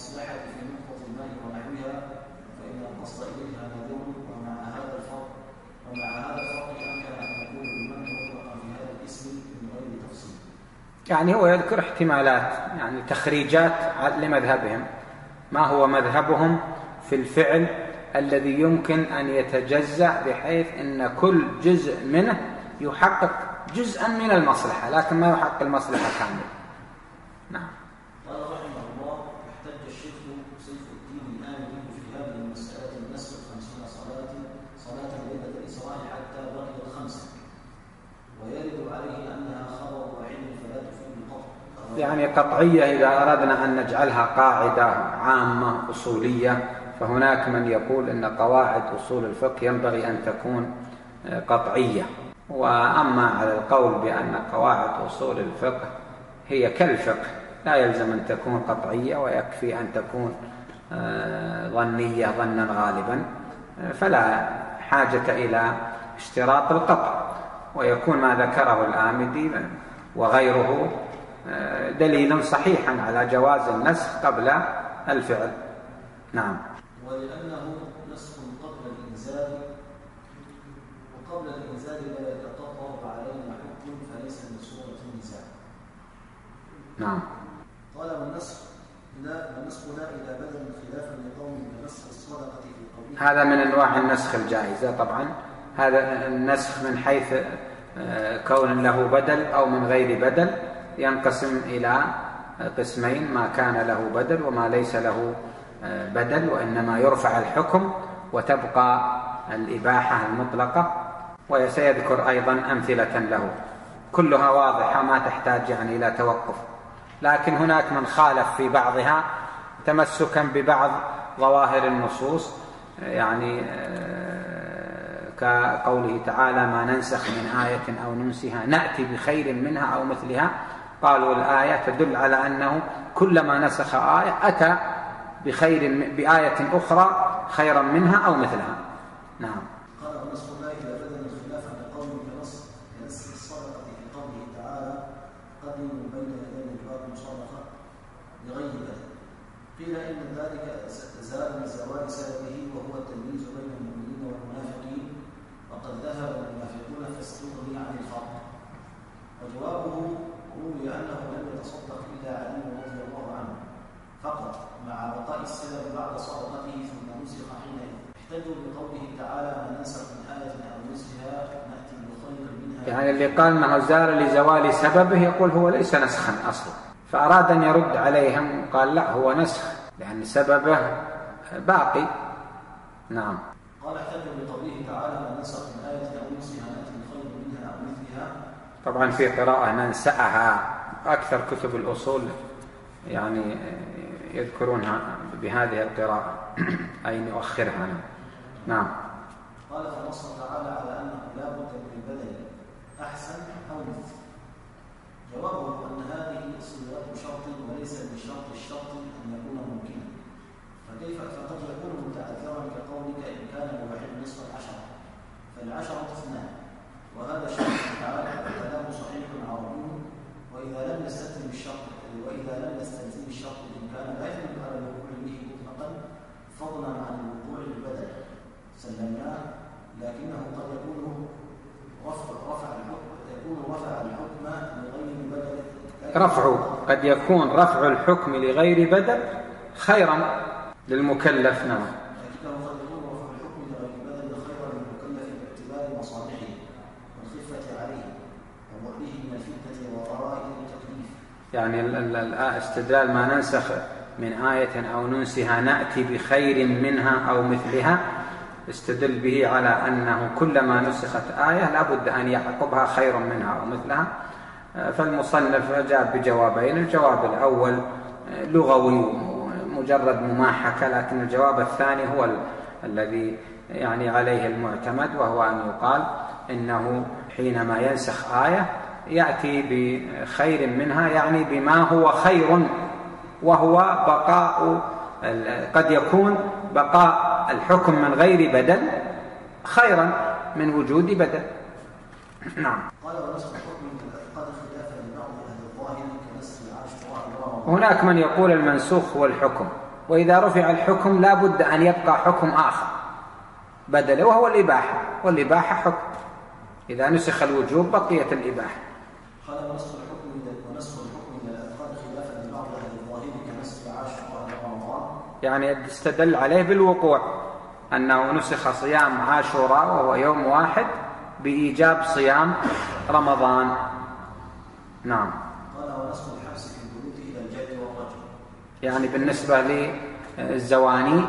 المصلحة في نقطة الماء ونحوها فإن القصد إليها نادر، ومع هذا الفرق ومع هذا الفرق أمكن أن نقول بمن مطلقا في هذا الاسم من غير تفصيل. يعني هو يذكر احتمالات، يعني تخريجات لمذهبهم، ما هو مذهبهم في الفعل الذي يمكن أن يتجزأ بحيث أن كل جزء منه يحقق جزءا من المصلحة لكن ما يحقق المصلحة كاملة. نعم. قال رحمه الله: احتج الشيخ سيف الدين الآمري في هذه المسألة النسخ خمسين صلاة صلاة ليلة الإسراء حتى بقي الخمسة، ويرد عليه أنها خبر وعلم فلا تفيد القطع. يعني قطعية إذا أردنا أن نجعلها قاعدة عامة أصولية، فهناك من يقول أن قواعد أصول الفقه ينبغي أن تكون قطعية، وأما على القول بأن قواعد أصول الفقه هي كالفقه لا يلزم أن تكون قطعية ويكفي أن تكون ظنية ظنا غالبا، فلا حاجة إلى اشتراط القطع، ويكون ما ذكره الآمدي وغيره دليلا صحيحا على جواز النسخ قبل الفعل. نعم. ولأنه نسخ قبل الإنزال، وقبل الإنزال لا يتطرق علينا حكم فليس من صورة النزاع. نعم. قال: والنسخ لا والنسخ لا إلى بدل خلافا لقوم بنسخ الصدقة في قوله. هذا من أنواع النسخ الجائزة طبعا، هذا النسخ من حيث كون له بدل أو من غير بدل ينقسم إلى قسمين: ما كان له بدل وما ليس له بدل، وإنما يرفع الحكم وتبقى الإباحة المطلقة. وسيذكر أيضا أمثلة له كلها واضحة ما تحتاج يعني إلى توقف، لكن هناك من خالف في بعضها تمسكا ببعض ظواهر النصوص، يعني كقوله تعالى: ما ننسخ من آية أو ننسها نأتي بخير منها أو مثلها. قالوا الآية تدل على أنه كلما نسخ آية أتى بخير بآية أخرى خيرا منها أو مثلها. نعم. قال: ونسخ الله إلى بدل خلافا لقوم كنسخ كنسخ الصدقة في قوله تعالى: قدموا بين يدي الباب صدقة لغير بدل. قيل إن ذلك زال لزوال سببه وهو التمييز بين المؤمنين والمنافقين، وقد ذهب المنافقون فاستغني عن الفرق. وجوابه: روي أنه لم يتصدق إلا علي رضي الله عنه فقط، مع بقاء السبب بعد صدقته ثم نسخ حينئذ. احتجوا بقوله تعالى: ما ننسخ من آية أو نسخها نأتي بخير منها. يعني اللي قال أنه زال لزوال سببه يقول هو ليس نسخا أصلا، فأراد أن يرد عليهم وقال لا، هو نسخ لأن سببه باقي. نعم. قال: احتجوا بقوله تعالى: ما ننسخ من آية أو نسخها نأتي بخير منها أو مثلها. طبعا في قراءة ننسأها، أكثر كتب الأصول يعني يذكرونها بهذه القراءة أي نؤخرها. نعم. قال: فنص تعالى على أنه لا بد من البدل أحسن أو مثل. جوابه أن هذه صيغة شرط وليس من شرط الشرط أن يكون ممكنا، فكيف فقد يكون متعذرا كقولك إن كان الواحد نصف العشرة فالعشرة اثنان، وهذا شرط تعالى فكلام صحيح عربي، وإذا لم يستلزم الشرط وإذا لم يستلزم الشرط إن كان لا يجب على الوقوع به مطلقا فضلا عن الوقوع بالبدل سلمناه، لكنه قد يكون رفع رفع الحكم يكون رفع الحكم لغير بدل. رفع قد يكون رفع الحكم لغير بدل خيرا للمكلف. نعم. لكنه قد يكون رفع الحكم لغير بدل خيرا للمكلف باعتبار مصالحه والخفة عليه وبعده من الفتنة وغرائب التكليف. يعني الاستدلال ما ننسخ من آية أو ننسها نأتي بخير منها أو مثلها، استدل به على أنه كلما نسخت آية لابد أن يعقبها خير منها أو مثلها. فالمصنف جاب بجوابين: الجواب الأول لغوي مجرد مماحكة، لكن الجواب الثاني هو ال الذي يعني عليه المعتمد، وهو أن يقال إنه حينما ينسخ آية يأتي بخير منها، يعني بما هو خير، وهو بقاء قد يكون بقاء الحكم من غير بدل خيرا من وجود بدل. نعم. قال: ونسخ الحكم قد خلافا لبعض أهل الظاهر كنسخ العشر. هناك من يقول المنسوخ هو الحكم، وإذا رفع الحكم لا بد أن يبقى حكم آخر بدله وهو الإباحة، والإباحة حكم. إذا نسخ الوجوب بقيت الإباحة. قال ونسخ الحكم ونسخ الحكم إلى الأثقال خلافا لبعض أهل الظاهر كنسخ عاشوراء رمضان، يعني استدل عليه بالوقوع أنه نسخ صيام عاشوراء وهو يوم واحد بإيجاب صيام رمضان. نعم. قال ونسخ الحبس في البيوت إلى الجد والرجل، يعني بالنسبة للزواني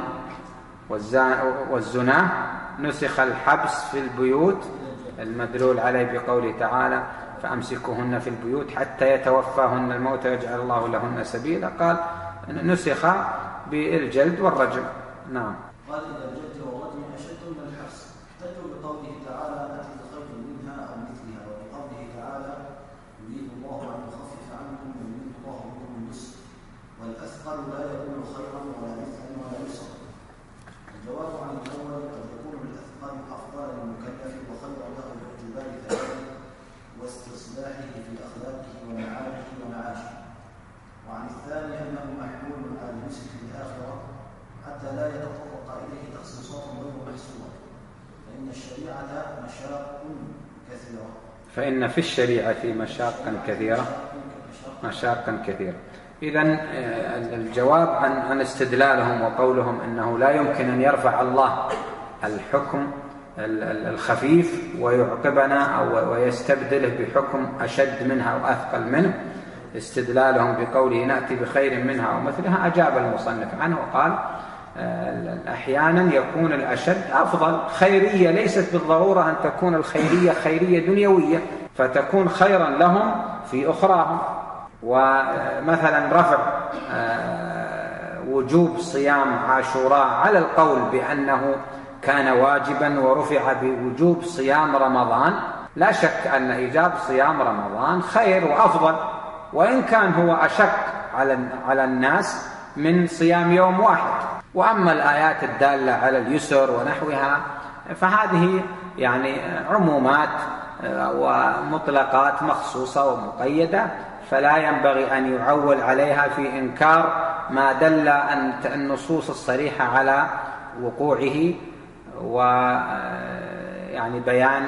والزنا نسخ الحبس في البيوت المدلول عليه بقوله تعالى فأمسكوهن في البيوت حتى يتوفاهن الموت ويجعل الله لهن سبيلا، قال نسخ بالجلد والرجم. نعم. قال إلى الجلد والرجم أشد من الحبس، احتجوا بقوله تعالى أتي بخير منها أو مثلها، وبقوله تعالى يريد الله أن يخفف عنكم ويريد الله بكم اليسر، والأثقل لا يكون خيرا ولا مثلا ولا يسرا. الجواب عن الأول قد يكون الأثقل أفضل للمكلف وخير له باعتبار ثباته واستصلاحه في أخلاقه ومعاشه ومعاشه. وعن الثاني أنه محمول على النسك في الآخرة حتى لا يتطرق إليه تخصيصات غير محسوبة، فإن الشريعة مشاق كثيرة فإن في الشريعة مشاقا كثيرة مشاقا كثيرة. إذن الجواب عن عن استدلالهم وقولهم أنه لا يمكن أن يرفع الله الحكم الخفيف ويعقبنا أو ويستبدله بحكم أشد منها وأثقل منه، استدلالهم بقوله نأتي بخير منها ومثلها، أجاب المصنف عنه وقال أحيانا يكون الأشد أفضل. خيرية ليست بالضرورة أن تكون الخيرية خيرية دنيوية، فتكون خيرا لهم في أخراهم. ومثلا رفع وجوب صيام عاشوراء على القول بأنه كان واجبا ورفع بوجوب صيام رمضان، لا شك أن إيجاب صيام رمضان خير وأفضل، وإن كان هو أشق على الناس من صيام يوم واحد. وأما الآيات الدالة على اليسر ونحوها فهذه يعني عمومات ومطلقات مخصوصة ومقيدة، فلا ينبغي أن يعول عليها في إنكار ما دل النصوص الصريحة على وقوعه، ويعني بيان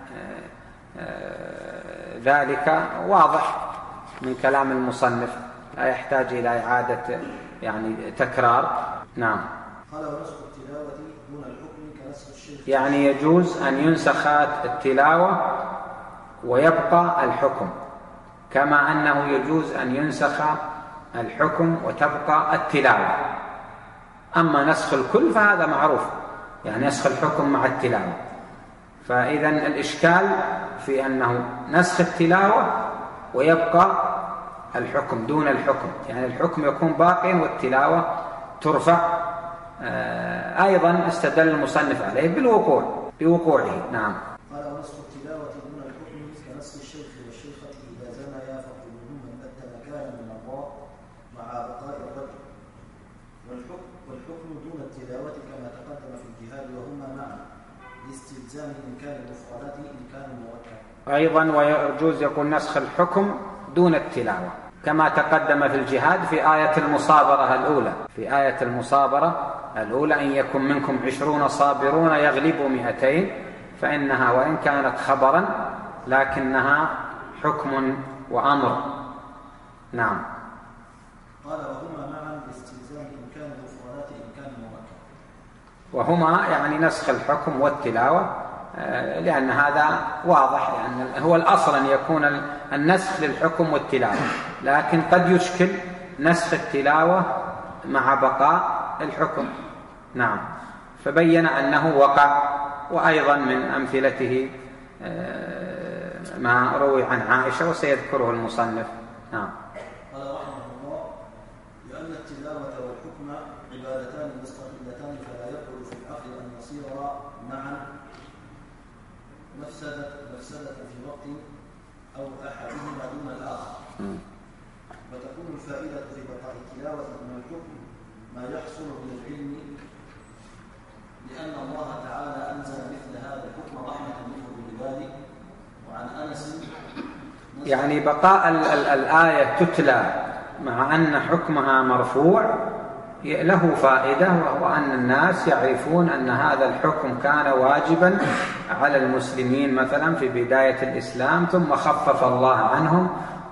ذلك واضح من كلام المصنف لا يحتاج إلى إعادة يعني تكرار. نعم. قال ونسخ التلاوة دون الحكم كنسخ الشيخ، يعني يجوز أن ينسخ التلاوة ويبقى الحكم، كما أنه يجوز أن ينسخ الحكم وتبقى التلاوة. أما نسخ الكل فهذا معروف، يعني نسخ الحكم مع التلاوة. فإذا الإشكال في أنه نسخ التلاوة ويبقى الحكم دون الحكم، يعني الحكم يكون باقي والتلاوة ترفع. أيضا استدل المصنف عليه بالوقوع بوقوعه. نعم. قال ونسخ التلاوة دون الحكم كنسخ الشيخ والشيخة إذا زنيا فكلهما أدى مكانا من الله مع بقاء الرجل، والحكم والحكم دون التلاوة كما تقدم في الجهاد وهما معا لاستلزام إمكان المفردات إمكان مركب. أيضا ويجوز يكون نسخ الحكم دون التلاوة كما تقدم في الجهاد في آية المصابرة الأولى. في آية المصابرة الأولى أن يكن منكم عشرون صابرون يغلبوا مئتين، فإنها وإن كانت خبرا لكنها حكم وأمر. نعم. قال وهما معا لاستلزام إمكان المفردات إمكان مركب، وهما يعني نسخ الحكم والتلاوة، لأن هذا واضح، لأن هو الأصل أن يكون النسخ للحكم والتلاوة، لكن قد يشكل نسخ التلاوة مع بقاء الحكم. نعم. فبين أنه وقع. وأيضا من أمثلته ما روي عن عائشة وسيذكره المصنف. نعم. قال رحمه الله لأن التلاوة والحكم عبادتان مستقلتان فلا يقبل في العقل أن يصيرا معا مفسدة مفسدة في وقت أو أحدهما دون الآخر، وتكون الفائدة في بقاء التلاوة من الحكم ما يحصل من العلم، لأن الله تعالى أنزل مثل هذا الحكم رحمة منه بالعباد. وعن أنس يعني بقاء ال ال الآية تتلى مع أن حكمها مرفوع له فائدة، وهو أن الناس يعرفون أن هذا الحكم كان واجبا على المسلمين مثلا في بداية الإسلام، ثم خفف الله عنهم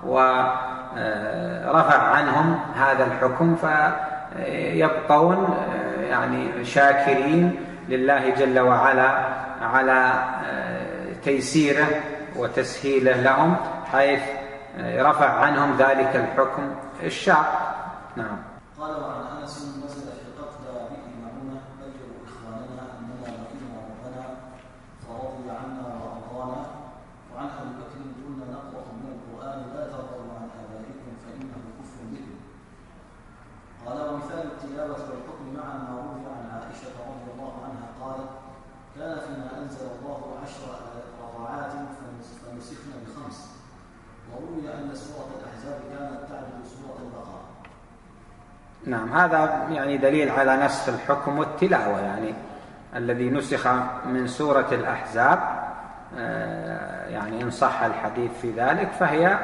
ورفع عنهم هذا الحكم، فيبقون يعني شاكرين لله جل وعلا على تيسيره وتسهيله لهم، حيث رفع عنهم ذلك الحكم الشاق. نعم. قال وعن انس نزل في قتل بئر معونه بلغوا اخواننا اننا لقينا ربنا فرضي عنا وارضانا، وعن ابي بكر قلنا نقرا من القران لا ترضوا عن ابائكم فانه كفر بكم. قال ومثال التلاوه والحكم معا ما روي عن عائشه رضي الله عنها قالت كان فيما انزل الله عشر رضعات فنسخنا بخمس، وروي ان سوره الاحزاب كانت تعدل سوره البقره. نعم، هذا يعني دليل على نسخ الحكم والتلاوة، يعني الذي نسخ من سورة الأحزاب يعني إن صح الحديث في ذلك فهي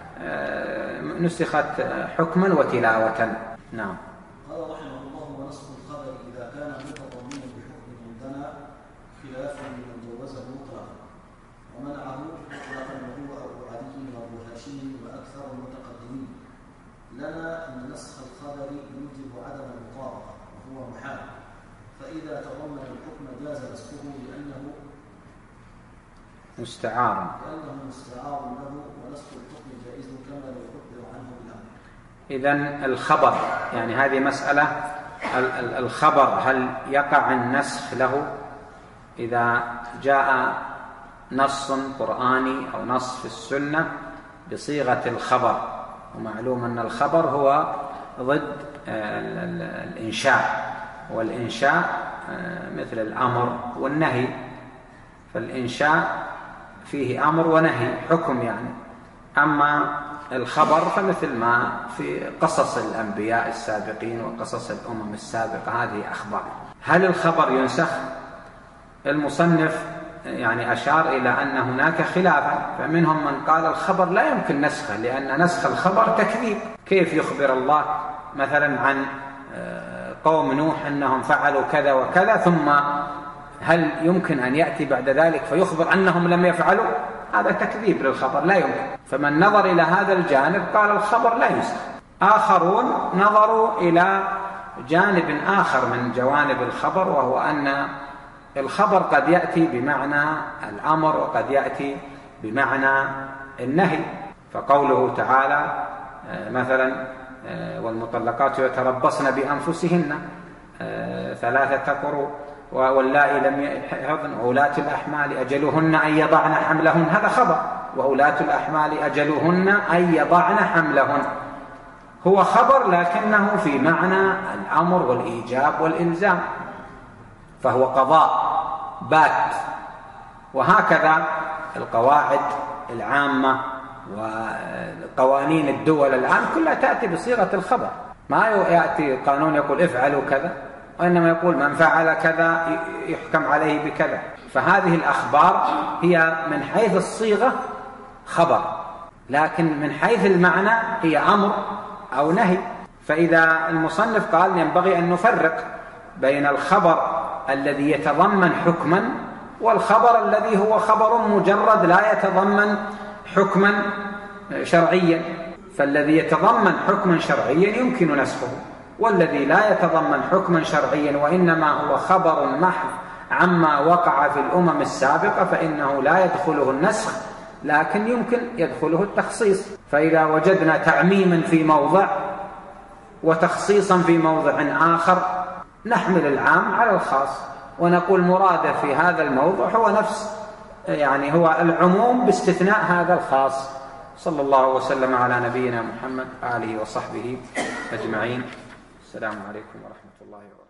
نسخت حكما وتلاوة. نعم. قال رحمه الله ونسخ الخبر إذا كان متضمنا بحكم عندنا خلاف من جوزه مطلقا ومنعه مطلقا وهو أبو علي وأبو هاشم وأكثر المتقدمين. لنا أن نسخ الخبر يوجب عدم المطابقة وهو محال، فإذا تضمن الحكم جاز نسخه لأنه مستعار لأنه مستعار له، ونسخ الحكم جائز كما لو عبر عنه بالأمر. إذن الخبر، يعني هذه مسألة، الخبر هل يقع النسخ له إذا جاء نص قرآني أو نص في السنة بصيغة الخبر؟ ومعلوم أن الخبر هو ضد الإنشاء، والإنشاء مثل الأمر والنهي، فالإنشاء فيه أمر ونهي حكم يعني، أما الخبر فمثل ما في قصص الأنبياء السابقين وقصص الأمم السابقة، هذه أخبار. هل الخبر ينسخ؟ المصنف يعني أشار إلى أن هناك خلافا، فمنهم من قال الخبر لا يمكن نسخه، لأن نسخ الخبر تكذيب. كيف يخبر الله مثلا عن قوم نوح أنهم فعلوا كذا وكذا، ثم هل يمكن أن يأتي بعد ذلك فيخبر أنهم لم يفعلوا؟ هذا تكذيب للخبر، لا يمكن. فمن نظر إلى هذا الجانب قال الخبر لا ينسخ. آخرون نظروا إلى جانب آخر من جوانب الخبر، وهو أن الخبر قد يأتي بمعنى الأمر وقد يأتي بمعنى النهي، فقوله تعالى مثلا والمطلقات يتربصن بأنفسهن ثلاثة قروء واللائي لم يحضن وأولاة الأحمال أجلهن أن يضعن حملهن، هذا خبر، وأولاة الأحمال أجلهن أن يضعن حملهن، هو خبر لكنه في معنى الأمر والإيجاب والإلزام، فهو قضاء بات. وهكذا القواعد العامة وقوانين الدول الآن كلها تأتي بصيغة الخبر، ما يأتي قانون يقول افعلوا كذا، وإنما يقول من فعل كذا يحكم عليه بكذا. فهذه الأخبار هي من حيث الصيغة خبر، لكن من حيث المعنى هي أمر أو نهي. فإذا المصنف قال ينبغي أن نفرق بين الخبر الذي يتضمن حكما والخبر الذي هو خبر مجرد لا يتضمن حكما شرعيا، فالذي يتضمن حكما شرعيا يمكن نسخه، والذي لا يتضمن حكما شرعيا وإنما هو خبر محض عما وقع في الأمم السابقة فإنه لا يدخله النسخ، لكن يمكن يدخله التخصيص. فإذا وجدنا تعميما في موضع وتخصيصا في موضع آخر نحمل العام على الخاص ونقول مراده في هذا الموضوع هو نفس يعني هو العموم باستثناء هذا الخاص. صلى الله وسلم على نبينا محمد آله وصحبه أجمعين. السلام عليكم ورحمة الله وبركاته.